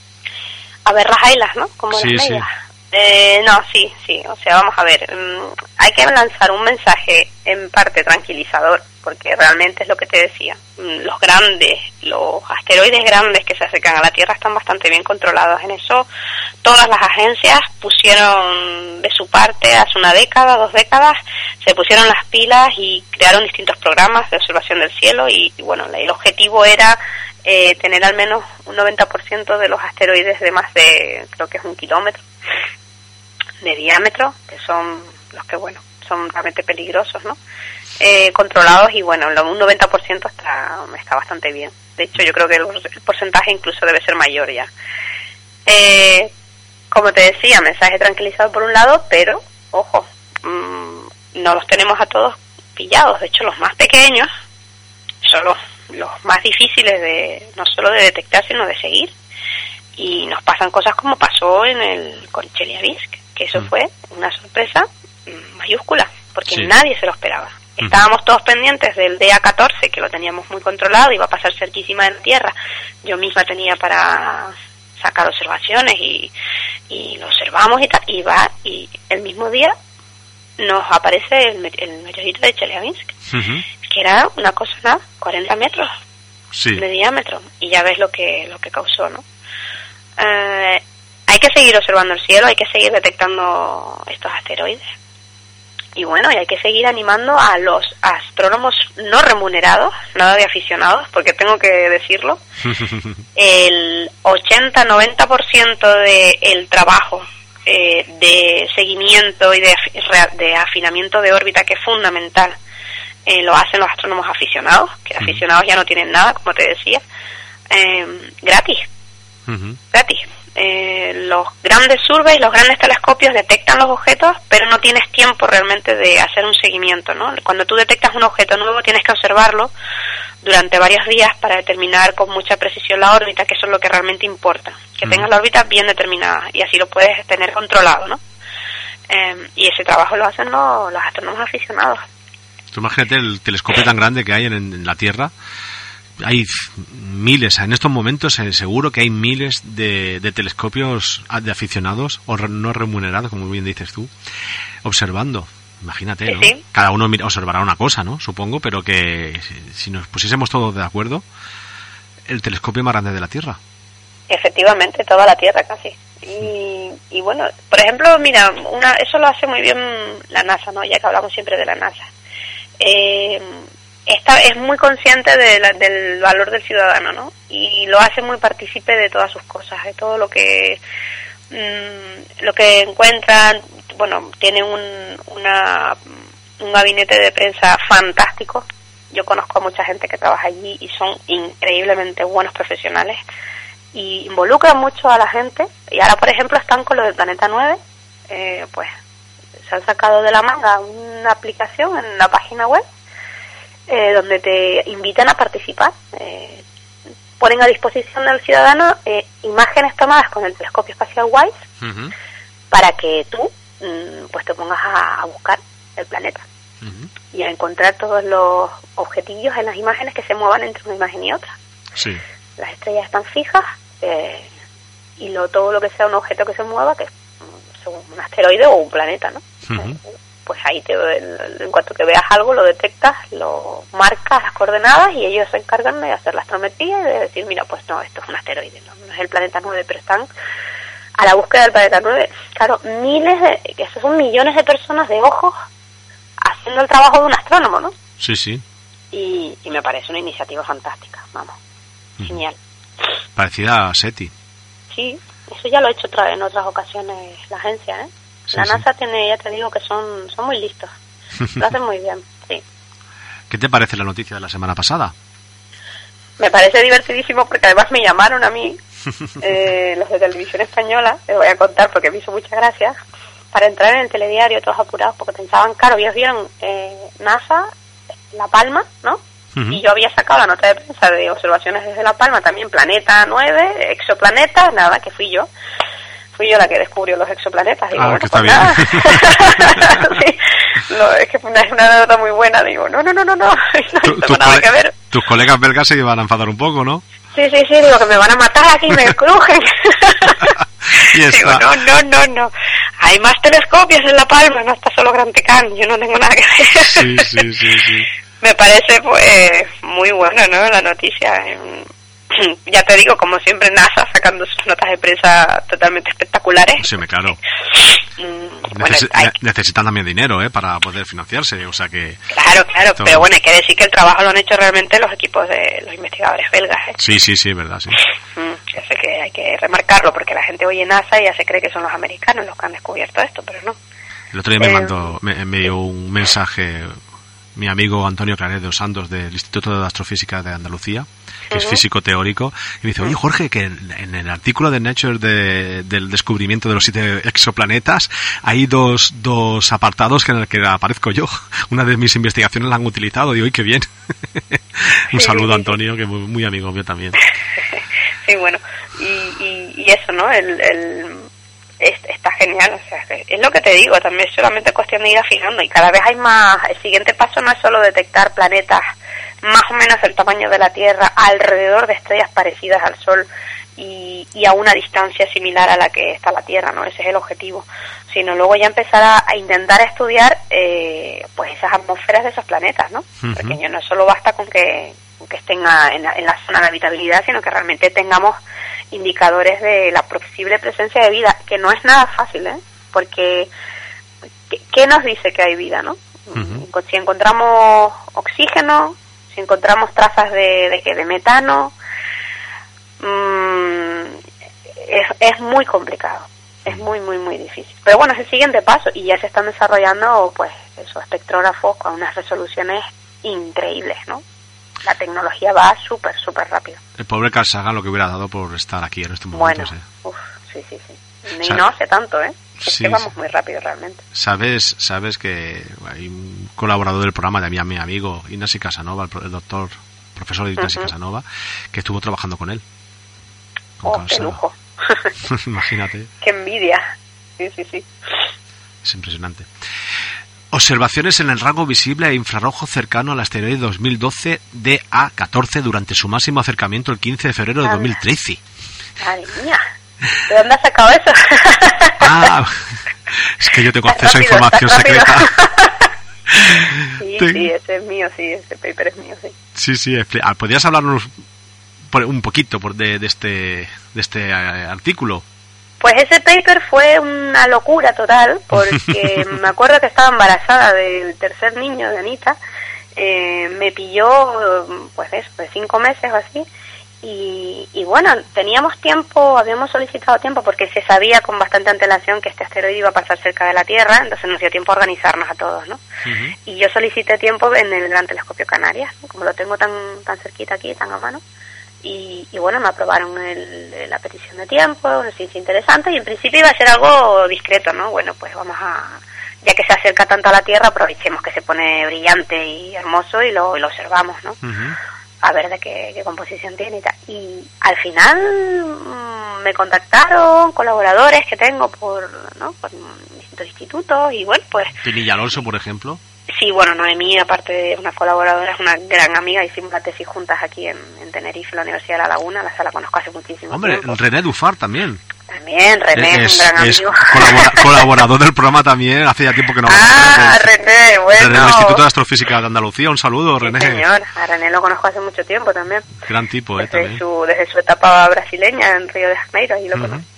C: A ver, las haylas, ¿no? Como
B: sí,
C: las
B: sí.
C: Eh, no, sí, sí, o sea, vamos a ver, um, hay que lanzar un mensaje en parte tranquilizador, porque realmente es lo que te decía, los grandes, los asteroides grandes que se acercan a la Tierra están bastante bien controlados. En eso todas las agencias pusieron de su parte hace una década, dos décadas, se pusieron las pilas y crearon distintos programas de observación del cielo y, y bueno, el objetivo era eh, tener al menos un noventa por ciento de los asteroides de más de, creo que es un kilómetro de diámetro, que son los que, bueno, son realmente peligrosos, ¿no? Eh, controlados y, bueno, un noventa por ciento está, está bastante bien. De hecho, yo creo que el, el porcentaje incluso debe ser mayor ya. Eh, como te decía, mensaje tranquilizador por un lado, pero, ojo, mmm, no los tenemos a todos pillados. De hecho, los más pequeños son los, los más difíciles de, no solo de detectar, sino de seguir. Y nos pasan cosas como pasó en el con Chelyabinsk, que eso fue una sorpresa mayúscula, porque sí. nadie se lo esperaba. Uh-huh. Estábamos todos pendientes del D A catorce, que lo teníamos muy controlado, iba a pasar cerquísima de la Tierra. Yo misma tenía para sacar observaciones y, y lo observamos y tal, y va, y el mismo día nos aparece el, el meteorito de Chelyabinsk, uh-huh. que era una cosa, nada, cuarenta metros sí. de diámetro, y ya ves lo que lo que causó, ¿no? Eh, hay que seguir observando el cielo, hay que seguir detectando estos asteroides, y bueno, y hay que seguir animando a los astrónomos no remunerados, nada de aficionados, porque tengo que decirlo, el ochenta noventa por ciento del trabajo eh, de seguimiento y de, de afinamiento de órbita, que es fundamental, eh, lo hacen los astrónomos aficionados, que aficionados ya no tienen nada, como te decía, eh, gratis, uh-huh. gratis. Eh, los grandes surveys, los grandes telescopios detectan los objetos, pero no tienes tiempo realmente de hacer un seguimiento, ¿no? Cuando tú detectas un objeto nuevo tienes que observarlo durante varios días para determinar con mucha precisión la órbita, que eso es lo que realmente importa, que mm. tengas la órbita bien determinada y así lo puedes tener controlado, ¿no? Eh, y ese trabajo lo hacen los, los astrónomos aficionados.
B: Tú imagínate el telescopio tan grande que hay en, en la Tierra. Hay miles, en estos momentos eh, seguro que hay miles de, de telescopios de aficionados o re, no remunerados, como bien dices tú, observando. Imagínate, sí, ¿no? Sí. Cada uno mira, observará una cosa, ¿no? Supongo, pero que si, si nos pusiésemos todos de acuerdo, el telescopio más grande de la Tierra.
C: Efectivamente, toda la Tierra casi. Y, y bueno, por ejemplo, mira, una, eso lo hace muy bien la NASA, ¿no? Ya que hablamos siempre de la NASA. Eh... Esta es muy consciente de la, del valor del ciudadano, ¿no? Y lo hace muy partícipe de todas sus cosas, de todo lo que mmm, lo que encuentran. Bueno, tiene un una un gabinete de prensa fantástico. Yo conozco a mucha gente que trabaja allí y son increíblemente buenos profesionales y involucran mucho a la gente. Y ahora, por ejemplo, están con lo del Planeta nueve, eh, pues se han sacado de la manga una aplicación en la página web Eh, donde te invitan a participar, eh, ponen a disposición del ciudadano eh, imágenes tomadas con el telescopio espacial WISE uh-huh. para que tú mm, pues te pongas a, a buscar el planeta uh-huh. y a encontrar todos los objetillos en las imágenes que se muevan entre una imagen y otra.
B: Sí.
C: Las estrellas están fijas eh, y lo, todo lo que sea un objeto que se mueva, que es un asteroide o un planeta, ¿no? Uh-huh. Eh, pues ahí te, en cuanto que veas algo lo detectas, lo marcas las coordenadas y ellos se encargan de hacer la astrometría y de decir, mira, pues no, esto es un asteroide, no, no es el planeta nueve, pero están a la búsqueda del planeta nueve. Claro, miles de, esos son millones de personas de ojos haciendo el trabajo de un astrónomo, ¿no?
B: Sí, sí.
C: Y, y me parece una iniciativa fantástica, vamos, mm. genial.
B: Parecida a SETI.
C: Sí, eso ya lo ha hecho otra, en otras ocasiones la agencia, ¿eh? Sí, la NASA sí. tiene, ya te digo que son son muy listos, lo hacen muy bien, sí.
B: ¿Qué te parece la noticia de la semana pasada?
C: Me parece divertidísimo porque además me llamaron a mí, eh, los de Televisión Española, les voy a contar porque me hizo mucha gracia, para entrar en el telediario todos apurados porque pensaban, claro, ellos vieron eh, NASA, La Palma, ¿no? Uh-huh. Y yo había sacado la nota de prensa de observaciones desde La Palma, también Planeta nueve, exoplanetas, nada, que fui yo. Fui yo la que descubrió los exoplanetas. Digo,
B: ah,
C: bueno,
B: que está
C: pues bien. Sí, no, es que fue una, una nota muy buena. Digo, no, no, no, no, no, no
B: tu,
C: tengo nada
B: cole-
C: que ver.
B: Tus colegas belgas se iban a enfadar un poco, ¿no?
C: Sí, sí, sí, digo que me van a matar aquí, me crujen.
B: Y está.
C: Digo, no, no, no, no. Hay más telescopios en La Palma, no está solo Gran Tecán, yo no tengo nada que ver.
B: Sí, sí, sí, sí.
C: Me parece, pues, muy bueno, ¿no? La noticia. Ya te digo, como siempre, NASA sacando sus notas de prensa totalmente espectaculares.
B: Sí, me claro.
C: Mm, bueno,
B: Neces-
C: hay...
B: necesitan también dinero, ¿eh? Para poder financiarse, o sea que...
C: Claro, claro,
B: todo...
C: pero bueno, hay que decir que el trabajo lo han hecho realmente los equipos de los investigadores belgas, ¿eh?
B: Sí, sí, sí, es verdad, sí.
C: Mm, yo sé que hay que remarcarlo porque la gente oye NASA y ya se cree que son los americanos los que han descubierto esto, pero no.
B: El otro día me
C: eh...
B: mandó, me, me dio un mensaje mi amigo Antonio Claret de los Santos del Instituto de Astrofísica de Andalucía, que uh-huh. es físico teórico, y me dice, oye Jorge, que en, en el artículo de Nature de, del descubrimiento de los siete exoplanetas hay dos, dos apartados en el que aparezco yo. Una de mis investigaciones la han utilizado, y hoy qué bien. Un
C: sí,
B: saludo
C: sí,
B: a Antonio, que es muy, muy amigo mío también.
C: Sí, bueno, y, y, y eso, ¿no? El... el... está genial, o sea, es lo que te digo, también es solamente cuestión de ir afinando y cada vez hay más. El siguiente paso no es solo detectar planetas más o menos del tamaño de la Tierra alrededor de estrellas parecidas al Sol y, y a una distancia similar a la que está la Tierra, ¿no? Ese es el objetivo. Sino luego ya empezar a, a intentar estudiar eh, pues esas atmósferas de esos planetas, ¿no? Uh-huh. Porque ya no solo basta con que, con que estén a, en, la, en la zona de habitabilidad, sino que realmente tengamos indicadores de la posible presencia de vida, que no es nada fácil, ¿eh? Porque ¿qué, qué nos dice que hay vida, no? Uh-huh. Si encontramos oxígeno, si encontramos trazas de, de, de, de metano, mmm, es, es muy complicado. Es muy, muy, muy difícil. Pero bueno, es el siguiente paso y ya se están desarrollando, pues, esos espectrógrafos con unas resoluciones increíbles, ¿no? La tecnología va súper, súper rápido.
B: El pobre Carl Sagan lo que hubiera dado por estar aquí en estos momentos,
C: bueno,
B: ¿eh?
C: Uf, sí, sí, sí. Y
B: o sea,
C: no hace tanto, ¿eh? Es
B: sí,
C: que vamos muy rápido realmente.
B: Sabes, sabes que hay un colaborador del programa de mi, mi amigo Ignasi Casanova, el, el doctor, profesor Ignasi uh-huh. Casanova, que estuvo trabajando con él. Con
C: oh,
B: Carl
C: qué
B: Sagan.
C: lujo.
B: Imagínate.
C: Qué envidia. Sí, sí, sí.
B: Es impresionante. Observaciones en el rango visible e infrarrojo cercano al asteroide dos mil doce D A catorce durante su máximo acercamiento el quince de febrero de dos mil trece.
C: Madre mía. ¿De dónde has sacado eso?
B: Ah, es que yo tengo acceso
C: rápido,
B: a información secreta.
C: Sí,
B: Ten...
C: sí, ese es mío, sí, ese paper es mío, sí.
B: Sí, sí. ¿Podrías hablarnos un poquito de, de este de este artículo?
C: Pues ese paper fue una locura total, porque me acuerdo que estaba embarazada del tercer niño de Anita, eh, me pilló, pues eso, de cinco meses o así, y, y bueno, teníamos tiempo, habíamos solicitado tiempo, porque se sabía con bastante antelación que este asteroide iba a pasar cerca de la Tierra, entonces nos dio tiempo a organizarnos a todos, ¿no? Uh-huh. Y yo solicité tiempo en el Gran Telescopio Canarias, ¿no? Como lo tengo tan tan cerquita aquí, tan a mano. Y, y bueno, me aprobaron el, la petición de tiempo, una ciencia interesante, y en principio iba a ser algo discreto, ¿no? Bueno, pues vamos a, ya que se acerca tanto a la Tierra, aprovechemos que se pone brillante y hermoso y lo, y lo observamos, ¿no? Uh-huh. A ver de qué, qué composición tiene y tal. Y al final mmm, me contactaron colaboradores que tengo por, ¿no? Por distintos institutos, y bueno, pues...
B: Pinilla Alonso, por ejemplo.
C: Sí, bueno, Noemí, aparte de una colaboradora, es una gran amiga, hicimos la tesis juntas aquí en, en Tenerife, en la Universidad de La Laguna, la sala conozco hace muchísimo
B: Hombre,
C: tiempo.
B: René Dufar también.
C: También, René es, es un gran
B: es
C: amigo.
B: Colabora, colaborador del programa también, hace ya tiempo que no...
C: Ah, es, René, bueno.
B: René del Instituto de Astrofísica de Andalucía, un saludo,
C: sí,
B: René.
C: señor, a René lo conozco hace mucho tiempo también.
B: Gran tipo, eh,
C: desde
B: también.
C: Su, desde su etapa brasileña en Río de Janeiro, ahí lo uh-huh. conozco.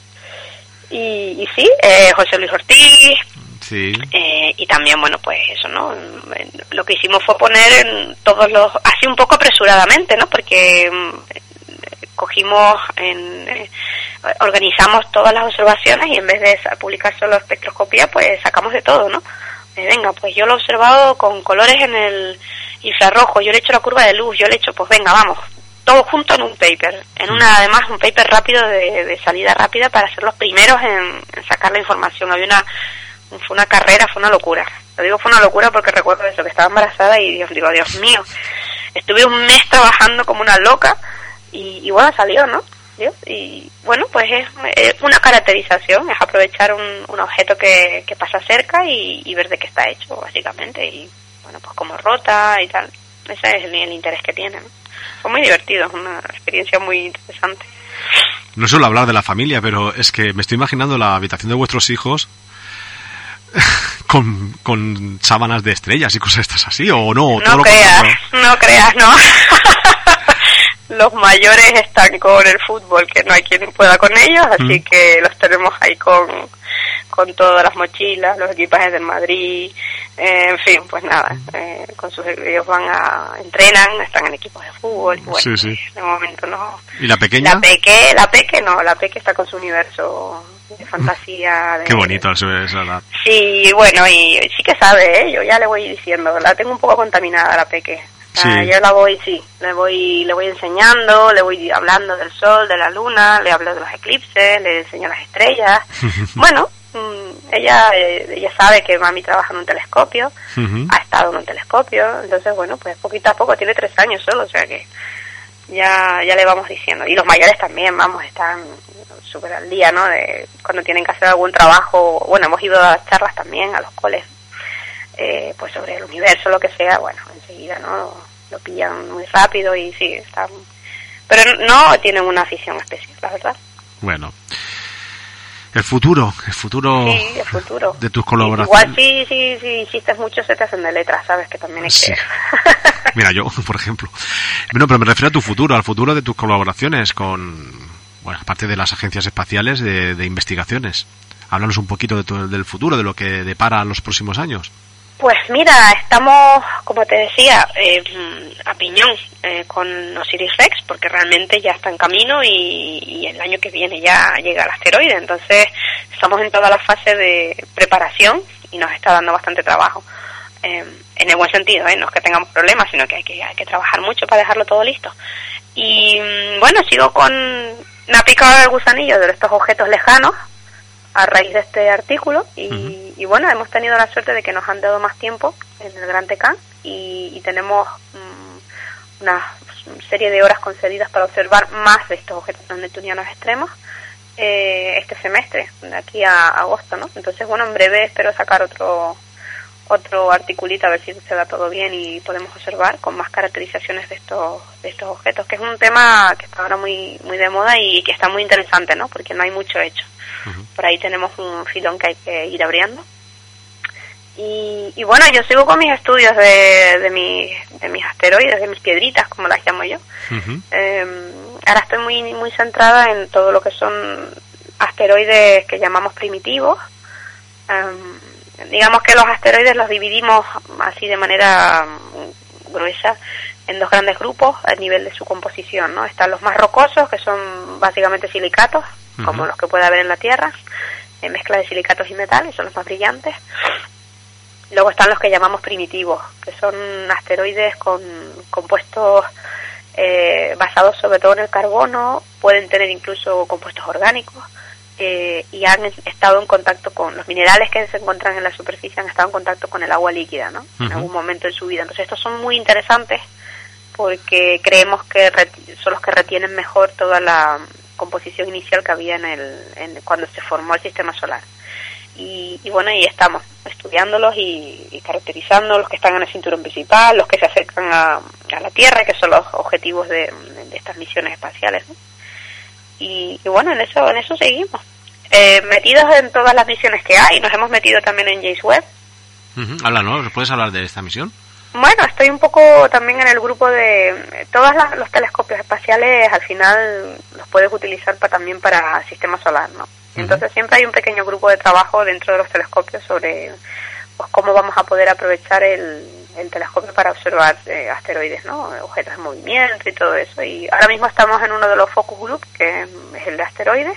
C: Y, y sí, eh, José Luis Ortiz...
B: Sí.
C: Eh, y también, bueno, pues eso, ¿no? Lo que hicimos fue poner en todos los... así un poco apresuradamente, ¿no? Porque eh, cogimos, en, eh, organizamos todas las observaciones y en vez de publicar solo espectroscopía, pues sacamos de todo, ¿no? Eh, venga, pues yo lo he observado con colores en el infrarrojo, yo le he hecho la curva de luz, yo le he hecho, pues venga, vamos, todo junto en un paper. En una, además, un paper rápido de, de salida rápida para ser los primeros en, en sacar la información. Había una... Fue una carrera, fue una locura. Lo digo fue una locura porque recuerdo eso, que estaba embarazada y Dios, digo, Dios mío, estuve un mes trabajando como una loca y, y bueno, salió, ¿no? ¿Dios? Y bueno, pues es, es una caracterización, es aprovechar un, un objeto que, que pasa cerca y, y ver de qué está hecho, básicamente, y bueno, pues cómo rota y tal. Ese es el, el interés que tiene, ¿no? Fue muy divertido, es una experiencia muy interesante.
B: No suelo hablar de la familia, pero es que me estoy imaginando la habitación de vuestros hijos con, con sábanas de estrellas y cosas estas así, o no,
C: no
B: todo lo
C: creas,
B: contrario.
C: No creas, no. Los mayores están con el fútbol, que no hay quien pueda con ellos, así mm. que los tenemos ahí con, con todas las mochilas, los equipajes del Madrid, eh, en fin, pues nada, eh, con sus ellos van a entrenan, están en equipos de fútbol, y bueno,
B: sí, sí.
C: de momento no.
B: ¿Y la pequeña?
C: La peque, la peque no, la peque está con su universo de fantasía. De,
B: qué bonito eso, esa edad.
C: Sí, bueno, y sí que sabe, ¿eh? Yo ya le voy diciendo, la tengo un poco contaminada la peque. O sea, sí. Yo la voy, sí, le voy le voy enseñando, le voy hablando del sol, de la luna, le hablo de los eclipses, le enseño las estrellas. Bueno, ella ella sabe que mami trabaja en un telescopio, uh-huh. ha estado en un telescopio, entonces bueno, pues poquito a poco, tiene tres años solo, o sea que ya ya le vamos diciendo. Y los mayores también, vamos, están súper al día, ¿no? De cuando tienen que hacer algún trabajo, bueno, hemos ido a las charlas también, a los coles, eh, pues sobre el universo, lo que sea, bueno, enseguida, ¿no? Lo pillan muy rápido y sí, están pero no tienen una afición especial, la verdad.
B: Bueno, el futuro, el futuro,
C: sí, el futuro
B: de tus colaboraciones.
C: Igual sí, sí, sí, insistes mucho, se te hacen de letras, sabes que también hay
B: sí.
C: que...
B: Mira, yo, por ejemplo. Bueno, pero me refiero a tu futuro, al futuro de tus colaboraciones con, bueno, aparte de las agencias espaciales de, de investigaciones. Háblanos un poquito de tu, del futuro, de lo que depara los próximos años.
C: Pues mira, estamos, como te decía, eh, a piñón eh, con Osiris Rex, porque realmente ya está en camino y, y el año que viene ya llega el asteroide. Entonces estamos en toda la fase de preparación y nos está dando bastante trabajo. Eh, en el buen sentido, ¿eh? No es que tengamos problemas, sino que hay, que hay que trabajar mucho para dejarlo todo listo. Y bueno, sigo con una picada de gusanillo de estos objetos lejanos a raíz de este artículo y, uh-huh. y bueno, hemos tenido la suerte de que nos han dado más tiempo en el Gran Tecan y, y tenemos um, una serie de horas concedidas para observar más de estos objetos no neptunianos extremos eh, este semestre, de aquí a agosto, ¿no? Entonces, bueno, en breve espero sacar otro otro articulito a ver si se da todo bien y podemos observar con más caracterizaciones de estos de estos objetos, que es un tema que está ahora muy muy de moda y que está muy interesante, ¿no? Porque no hay mucho hecho. Uh-huh. Por ahí tenemos un filón que hay que ir abriendo. Y, y bueno, yo sigo con mis estudios de, de, mis, de mis asteroides, de mis piedritas, como las llamo yo. Uh-huh. Eh, ahora estoy muy muy centrada en todo lo que son asteroides que llamamos primitivos. Um, digamos que los asteroides los dividimos así de manera gruesa en dos grandes grupos a nivel de su composición, ¿no? Están los más rocosos, que son básicamente silicatos, uh-huh. como los que puede haber en la Tierra, en mezcla de silicatos y metales, son los más brillantes. Luego están los que llamamos primitivos, que son asteroides con compuestos eh, basados sobre todo en el carbono, pueden tener incluso compuestos orgánicos, eh, y han estado en contacto con los minerales que se encuentran en la superficie, han estado en contacto con el agua líquida, ¿no? Uh-huh. En algún momento en su vida. Entonces estos son muy interesantes porque creemos que reti- son los que retienen mejor toda la composición inicial que había en el en, cuando se formó el sistema solar. Y, y bueno, ahí estamos estudiándolos y, y caracterizando los que están en el cinturón principal, los que se acercan a, a la Tierra, que son los objetivos de, de estas misiones espaciales, ¿no? Y, y bueno, en eso en eso seguimos. Eh, metidos en todas las misiones que hay, nos hemos metido también en James Webb.
B: Uh-huh. Háblanos, ¿puedes hablar de esta misión?
C: Bueno, estoy un poco también en el grupo de... Todos las, los telescopios espaciales al final los puedes utilizar para, también para el sistema solar, ¿no? Uh-huh. Entonces siempre hay un pequeño grupo de trabajo dentro de los telescopios sobre pues cómo vamos a poder aprovechar el, el telescopio para observar eh, asteroides, ¿no? Objetos en movimiento y todo eso. Y ahora mismo estamos en uno de los focus group, que es el de asteroides.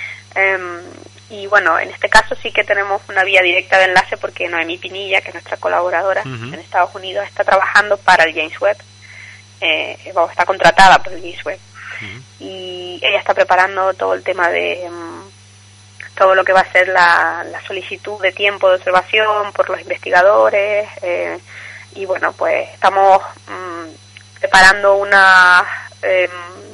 C: Um, y bueno, en este caso sí que tenemos una vía directa de enlace porque Noemí Pinilla, que es nuestra colaboradora uh-huh. en Estados Unidos, está trabajando para el James Webb, eh, bueno, está contratada por el James Webb uh-huh. y ella está preparando todo el tema de um, todo lo que va a ser la, la solicitud de tiempo de observación por los investigadores, eh, y bueno, pues estamos um, preparando una eh,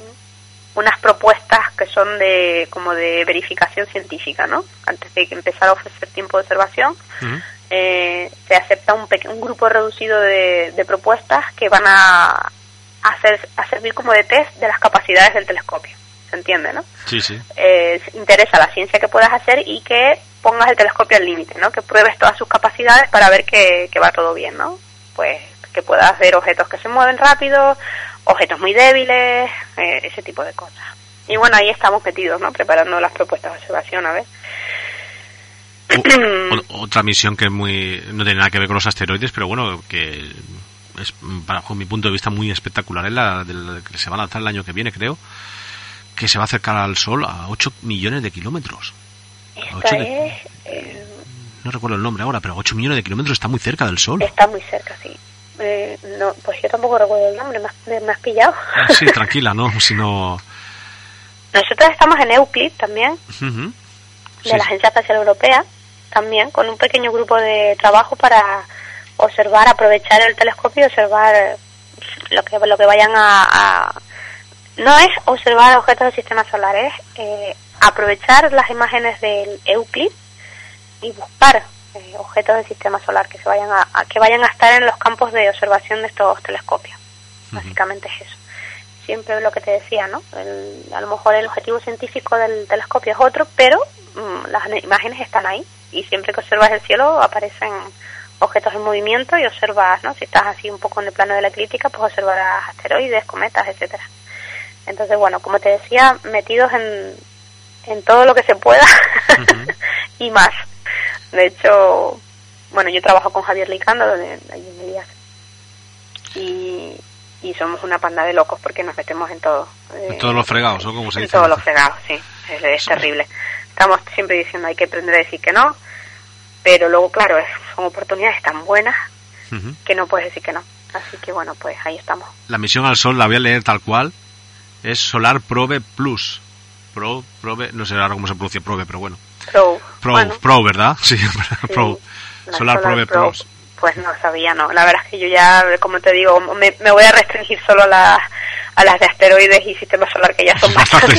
C: unas propuestas que son de como de verificación científica, ¿no? Antes de empezar a ofrecer tiempo de observación, uh-huh. eh, se acepta un, pe- un grupo reducido de, de propuestas que van a hacer a servir como de test de las capacidades del telescopio. ¿Se entiende, no?
B: Sí, sí.
C: Eh, interesa la ciencia que puedas hacer y que pongas el telescopio al límite, ¿no? Que pruebes todas sus capacidades para ver que, que va todo bien, ¿no? Pues que puedas ver objetos que se mueven rápido, objetos muy débiles, eh, ese tipo de cosas. Y bueno, ahí estamos metidos, ¿no? Preparando las propuestas de observación, a ver.
B: O, otra misión que es muy no tiene nada que ver con los asteroides, pero bueno, que es, bajo mi punto de vista, muy espectacular, es la, de la que se va a lanzar el año que viene, creo, que se va a acercar al Sol a ocho millones de kilómetros.
C: Esta
B: de,
C: es... Eh,
B: no recuerdo el nombre ahora, pero ocho millones de kilómetros está muy cerca del Sol.
C: Está muy cerca, sí. Eh, no, pues yo tampoco recuerdo el nombre, me has, me has pillado.
B: Sí, tranquila, ¿no? Si no...
C: Nosotros estamos en Euclid también, uh-huh. de
B: sí,
C: la Agencia Espacial Europea, también con un pequeño grupo de trabajo para observar, aprovechar el telescopio y observar lo que lo que vayan a... a no es observar objetos del sistema solar, es eh, aprovechar las imágenes del Euclid y buscar eh, objetos del sistema solar que se vayan a, a que vayan a estar en los campos de observación de estos telescopios. Uh-huh. Básicamente es eso. siempre lo que te decía, ¿no? El, a lo mejor el objetivo científico del telescopio es otro, pero mmm, las imágenes están ahí y siempre que observas el cielo aparecen objetos en movimiento y observas, ¿no? Si estás así un poco en el plano de la eclíptica, pues observarás asteroides, cometas, etcétera. Entonces, bueno, como te decía, metidos en, en todo lo que se pueda uh-huh. y más. De hecho, bueno, yo trabajo con Javier Licando de, de allí en Elías y, y somos una panda de locos porque nos metemos en todo.
B: En eh, todos los fregados, ¿no? Como se
C: en
B: dice.
C: En todos los fregados, sí. Es, es sí. terrible. Estamos siempre diciendo hay que aprender a decir que no, pero luego, claro, es, son oportunidades tan buenas uh-huh. que no puedes decir que no. Así que, bueno, pues ahí estamos.
B: La misión al Sol, la voy a leer tal cual, es Solar Probe Plus. Pro, Probe, no sé ahora cómo se pronuncia Probe, pero bueno.
C: Pro.
B: Pro,
C: bueno.
B: Pro, ¿verdad? Sí, sí Pro. Solar, Solar Probe Pro. Plus.
C: Pues no sabía, no. La verdad es que yo ya, como te digo, me, me voy a restringir solo a, la, a las de asteroides y sistema solar, que ya son bastantes.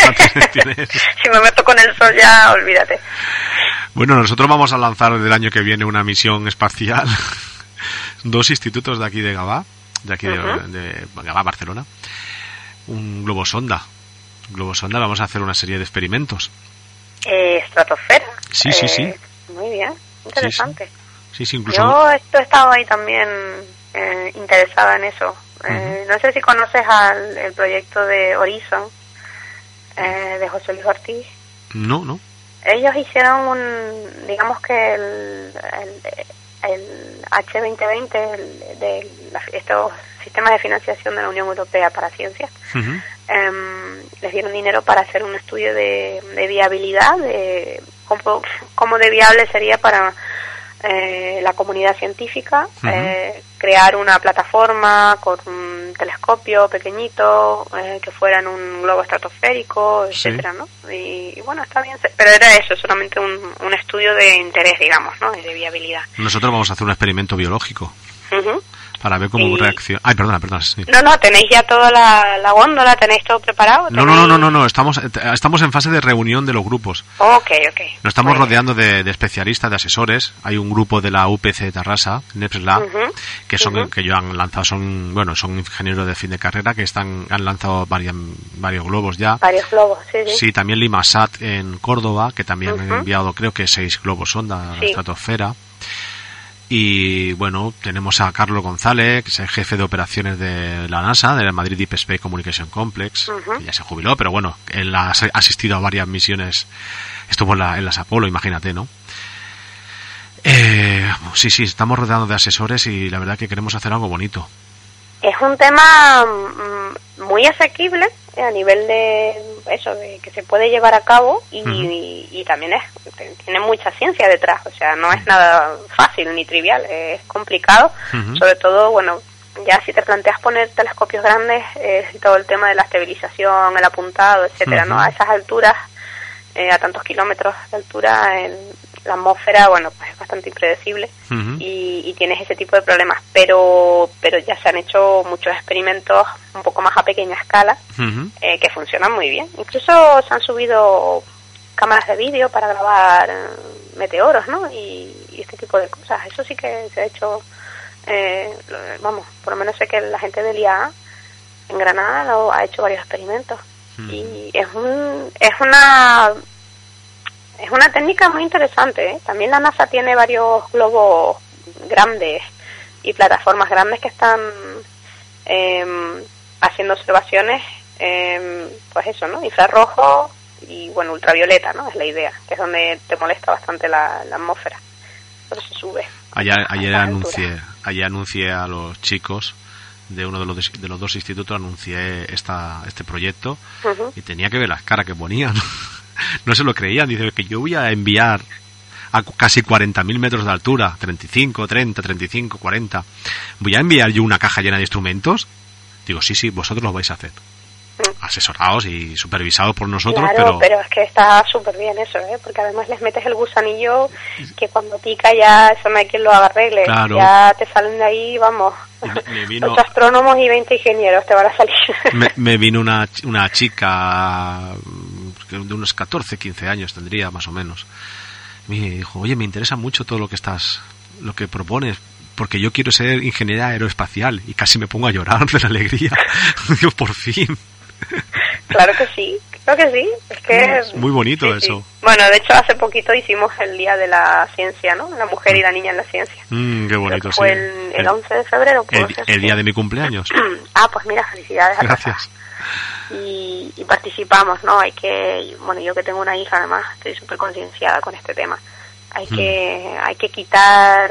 C: Si me meto con el Sol ya, olvídate.
B: Bueno, nosotros vamos a lanzar del año que viene una misión espacial. Dos institutos de aquí de Gavà, de aquí uh-huh. de, de Gavà, Barcelona. Un globo sonda. Globo sonda, vamos a hacer una serie de experimentos.
C: Eh, estratosfera.
B: Sí, sí, sí.
C: Eh, muy bien, interesante.
B: Sí, sí. Sí, sí, incluso...
C: Yo he estado ahí también eh, interesada en eso. Eh, uh-huh. No sé si conoces al el proyecto de Horizon, eh, de José Luis Ortiz.
B: No, no.
C: Ellos hicieron un, digamos que el, el, el H veinte veinte, el, de la, estos sistemas de financiación de la Unión Europea para ciencias, uh-huh. eh, les dieron dinero para hacer un estudio de, de viabilidad, de cómo, cómo de viable sería para eh, la comunidad científica uh-huh. eh, crear una plataforma con un telescopio pequeñito eh, que fuera en un globo estratosférico, etcétera, sí. ¿no? Y, y bueno, está bien, pero era eso, solamente un, un estudio de interés, digamos, ¿no? De viabilidad.
B: Nosotros vamos a hacer un experimento biológico.
C: Uh-huh.
B: Para ver cómo y... reacciona. Ay, perdona, perdona. Sí.
C: No, no, tenéis ya toda la, la góndola, tenéis todo preparado.
B: No, no, no, no, no, no, estamos estamos en fase de reunión de los grupos.
C: Ok, ok.
B: Nos estamos Muy rodeando de, de especialistas, de asesores. Hay un grupo de la U P C Tarrasa, NEPSLab, uh-huh. que son uh-huh. que yo han lanzado, son bueno, son ingenieros de fin de carrera que están han lanzado varias, varios globos ya.
C: Varios globos, sí, sí.
B: Sí, también Limasat en Córdoba, que también uh-huh. han enviado creo que seis globos sonda a la sí. estratosfera. Y bueno, tenemos a Carlos González, que es el jefe de operaciones de la NASA, del Madrid Deep Space Communication Complex, uh-huh. que ya se jubiló, pero bueno, él ha asistido a varias misiones, estuvo en, la, en las Apolo, imagínate, ¿no? Eh, sí, sí, estamos rodeados de asesores y la verdad que queremos hacer algo bonito.
C: Es un tema muy asequible a nivel de eso, de que se puede llevar a cabo y, uh-huh. y, y también es tiene mucha ciencia detrás, o sea, no es nada fácil ni trivial, es complicado, uh-huh. sobre todo, bueno, ya si te planteas poner telescopios grandes, eh, todo el tema de la estabilización, el apuntado, etcétera, uh-huh. ¿no? A esas alturas, eh, a tantos kilómetros de altura, el, la atmósfera, bueno, pues es bastante impredecible uh-huh. y, y tienes ese tipo de problemas, pero pero ya se han hecho muchos experimentos un poco más a pequeña escala uh-huh. eh, que funcionan muy bien. Incluso se han subido cámaras de vídeo para grabar meteoros, ¿no? Y, y este tipo de cosas. Eso sí que se ha hecho, eh, vamos, por lo menos sé que la gente del I A A en Granada lo ha hecho varios experimentos uh-huh. y es un es una Es una técnica muy interesante, ¿eh? También la NASA tiene varios globos grandes y plataformas grandes que están eh, haciendo observaciones, eh, pues eso, ¿no? Infrarrojo y, bueno, ultravioleta, ¿no? Es la idea, que es donde te molesta bastante la, la atmósfera. Por eso sube.
B: Ayer, ayer anuncié, ayer anuncié a los chicos de uno de los de los dos institutos, anuncié esta este proyecto uh-huh. y tenía que ver las caras que ponían. No se lo creían, dice que yo voy a enviar a casi cuarenta mil metros de altura, treinta y cinco, treinta, treinta y cinco, cuarenta, voy a enviar yo una caja llena de instrumentos. Digo, sí, sí, vosotros lo vais a hacer. Asesorados y supervisados por nosotros,
C: claro,
B: pero...
C: pero es que está súper bien eso, ¿eh? Porque además les metes el gusanillo que cuando pica ya eso no hay quien lo arregle. Claro. Ya te salen de ahí, vamos, me vino... ocho astrónomos y veinte ingenieros te van a salir.
B: Me, me vino una, una chica de unos catorce, quince años tendría más o menos. Me dijo, oye, me interesa mucho todo lo que estás, lo que propones, porque yo quiero ser ingeniera aeroespacial, y casi me pongo a llorar de la alegría. Digo, por fin.
C: Claro que sí, creo que sí. Es que
B: es muy bonito, sí, eso.
C: Sí. Bueno, de hecho, hace poquito hicimos el Día de la Ciencia, ¿no? La mujer y la niña en la ciencia.
B: Mm, qué bonito,
C: fue
B: sí.
C: el, el once de febrero.
B: El,
C: ser,
B: el
C: sí.
B: día de mi cumpleaños.
C: Ah, pues mira, felicidades.
B: Gracias.
C: Y, y participamos, ¿no? Hay que, bueno, yo que tengo una hija, además, estoy súper concienciada con este tema. Hay mm. que, hay que quitar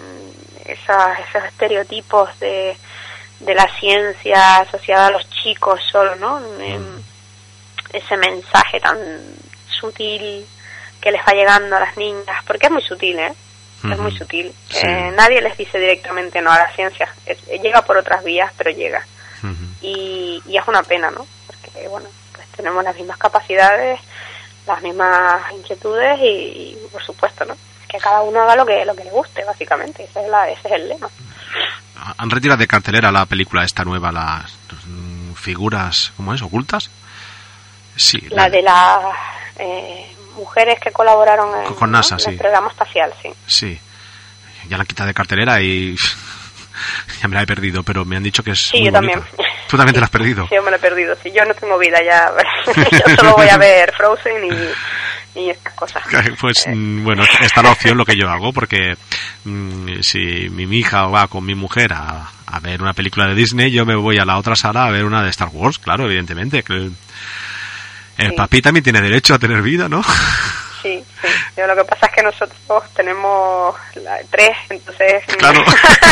C: esos, esos estereotipos de de la ciencia asociada a los chicos solo, ¿no? Mm. Ese mensaje tan sutil que les va llegando a las niñas, porque es muy sutil, ¿eh? Mm-hmm. Es muy sutil. Sí. Eh, nadie les dice directamente no a la ciencia. Es, llega por otras vías, pero llega. Mm-hmm. Y, y es una pena, ¿no? Porque, bueno, pues tenemos las mismas capacidades, las mismas inquietudes y, y por supuesto, ¿no? Que cada uno haga lo que lo que le guste, básicamente. Ese es, la, ese es el lema.
B: Han retirado de cartelera la película esta nueva, las mm, figuras, ¿cómo es? ¿Ocultas? Sí.
C: La, la de las eh, mujeres que colaboraron en,
B: con NASA,
C: ¿no?
B: sí.
C: en el programa espacial, sí.
B: Sí. Ya la han quitado de cartelera y ya me la he perdido, pero me han dicho que es
C: sí,
B: muy
C: yo
B: bonita.
C: También.
B: ¿Tú también te la has perdido?
C: Sí, yo me la he perdido, sí. Yo no tengo vida ya. Yo solo voy a ver Frozen y... y estas cosas.
B: Pues eh. bueno, está la opción lo que yo hago, porque mmm, si mi hija va con mi mujer a, a ver una película de Disney, yo me voy a la otra sala a ver una de Star Wars, claro, evidentemente. Que el el sí. papi también tiene derecho a tener vida, ¿no?
C: Sí, sí. Yo, lo que pasa es que nosotros tenemos la, tres, entonces...
B: Claro.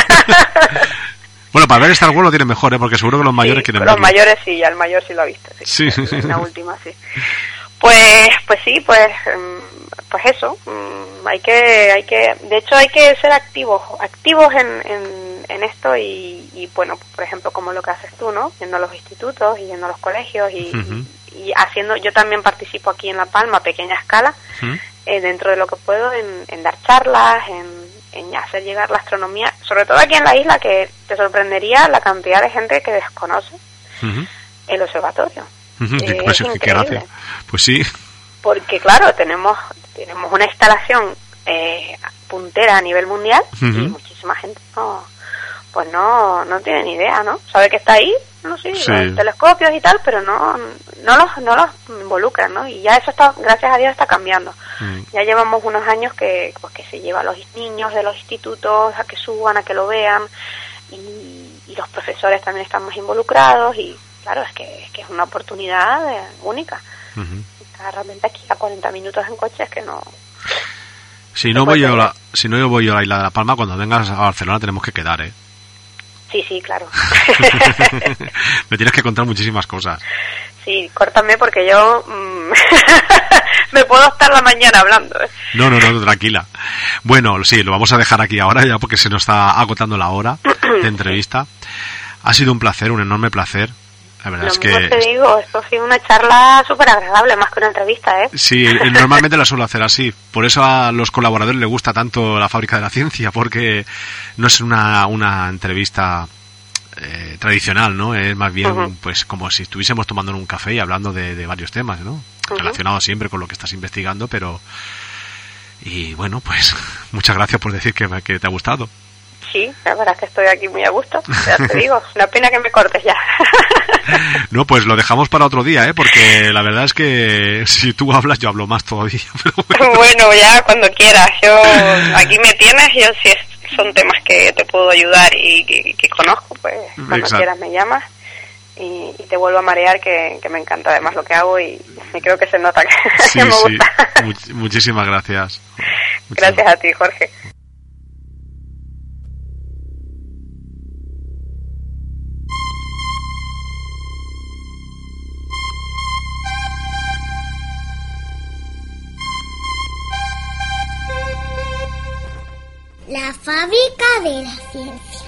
B: Bueno, para ver Star Wars lo tiene mejor, ¿eh? Porque seguro que los mayores
C: sí,
B: quieren
C: los
B: verlo.
C: Los mayores sí, ya el mayor sí lo ha visto. Sí,
B: sí.
C: La última, sí. Pues, pues sí, pues, pues eso. Hay que, hay que, de hecho, hay que ser activos, activos en, en, en esto y, y bueno, por ejemplo, como lo que haces tú, ¿no? Yendo a los institutos y yendo a los colegios y, uh-huh. y, y haciendo. Yo también participo aquí en La Palma a pequeña escala, uh-huh. eh, dentro de lo que puedo, en, en dar charlas, en en hacer llegar la astronomía, sobre todo aquí en la isla, que te sorprendería la cantidad de gente que desconoce uh-huh. el observatorio.
B: Uh-huh. Eh, pues, es ¿qué hace? Pues sí.
C: Porque claro, tenemos tenemos una instalación eh, puntera a nivel mundial uh-huh. y muchísima gente no, pues no no tiene ni idea, ¿no? Sabe que está ahí, no sé, sí, los telescopios y tal, pero no no los no los involucran, ¿no? Y ya eso está, gracias a Dios, está cambiando. Mm. Ya llevamos unos años que pues que se lleva a los niños de los institutos a que suban, a que lo vean, y, y los profesores también están más involucrados y claro, es que es que es una oportunidad eh, única. Uh-huh. Está realmente aquí a cuarenta minutos en coche, es que no.
B: Si no voy yo la, si no yo voy yo a la isla de La Palma, cuando vengas a Barcelona tenemos que quedar, ¿eh?
C: Sí, sí, claro.
B: Me tienes que contar muchísimas cosas.
C: Sí, córtame porque yo mmm, me puedo estar la mañana hablando. ¿eh?
B: No, no, no, tranquila. Bueno, sí, lo vamos a dejar aquí ahora ya porque se nos está agotando la hora de entrevista. Ha sido un placer, un enorme placer. La verdad
C: lo
B: es que...
C: Lo te digo, esto ha sido una charla súper agradable, más que una entrevista, ¿eh?
B: Sí, normalmente la suelo hacer así. Por eso a los colaboradores les gusta tanto La Fábrica de la Ciencia, porque no es una, una entrevista eh, tradicional, ¿no? Es más bien, uh-huh. pues, como si estuviésemos tomando un café y hablando de, de varios temas, ¿no? Uh-huh. Relacionados siempre con lo que estás investigando, pero... Y bueno, pues, muchas gracias por decir que, que te ha gustado.
C: Sí, la verdad es que estoy aquí muy a gusto, ya te digo, una pena que me cortes ya.
B: No, pues lo dejamos para otro día, ¿eh? Porque la verdad es que si tú hablas, yo hablo más todavía. Pero bueno.
C: Bueno, ya cuando quieras, yo aquí me tienes, yo si es, son temas que te puedo ayudar y que, que conozco, pues cuando Exacto. quieras me llamas y, y te vuelvo a marear, que, que me encanta además lo que hago y, y creo que se nota que,
B: sí,
C: que me gusta.
B: Sí, Much- muchísimas gracias.
C: Gracias muchísimas. a ti, Jorge.
A: La Fábrica de la Ciencia.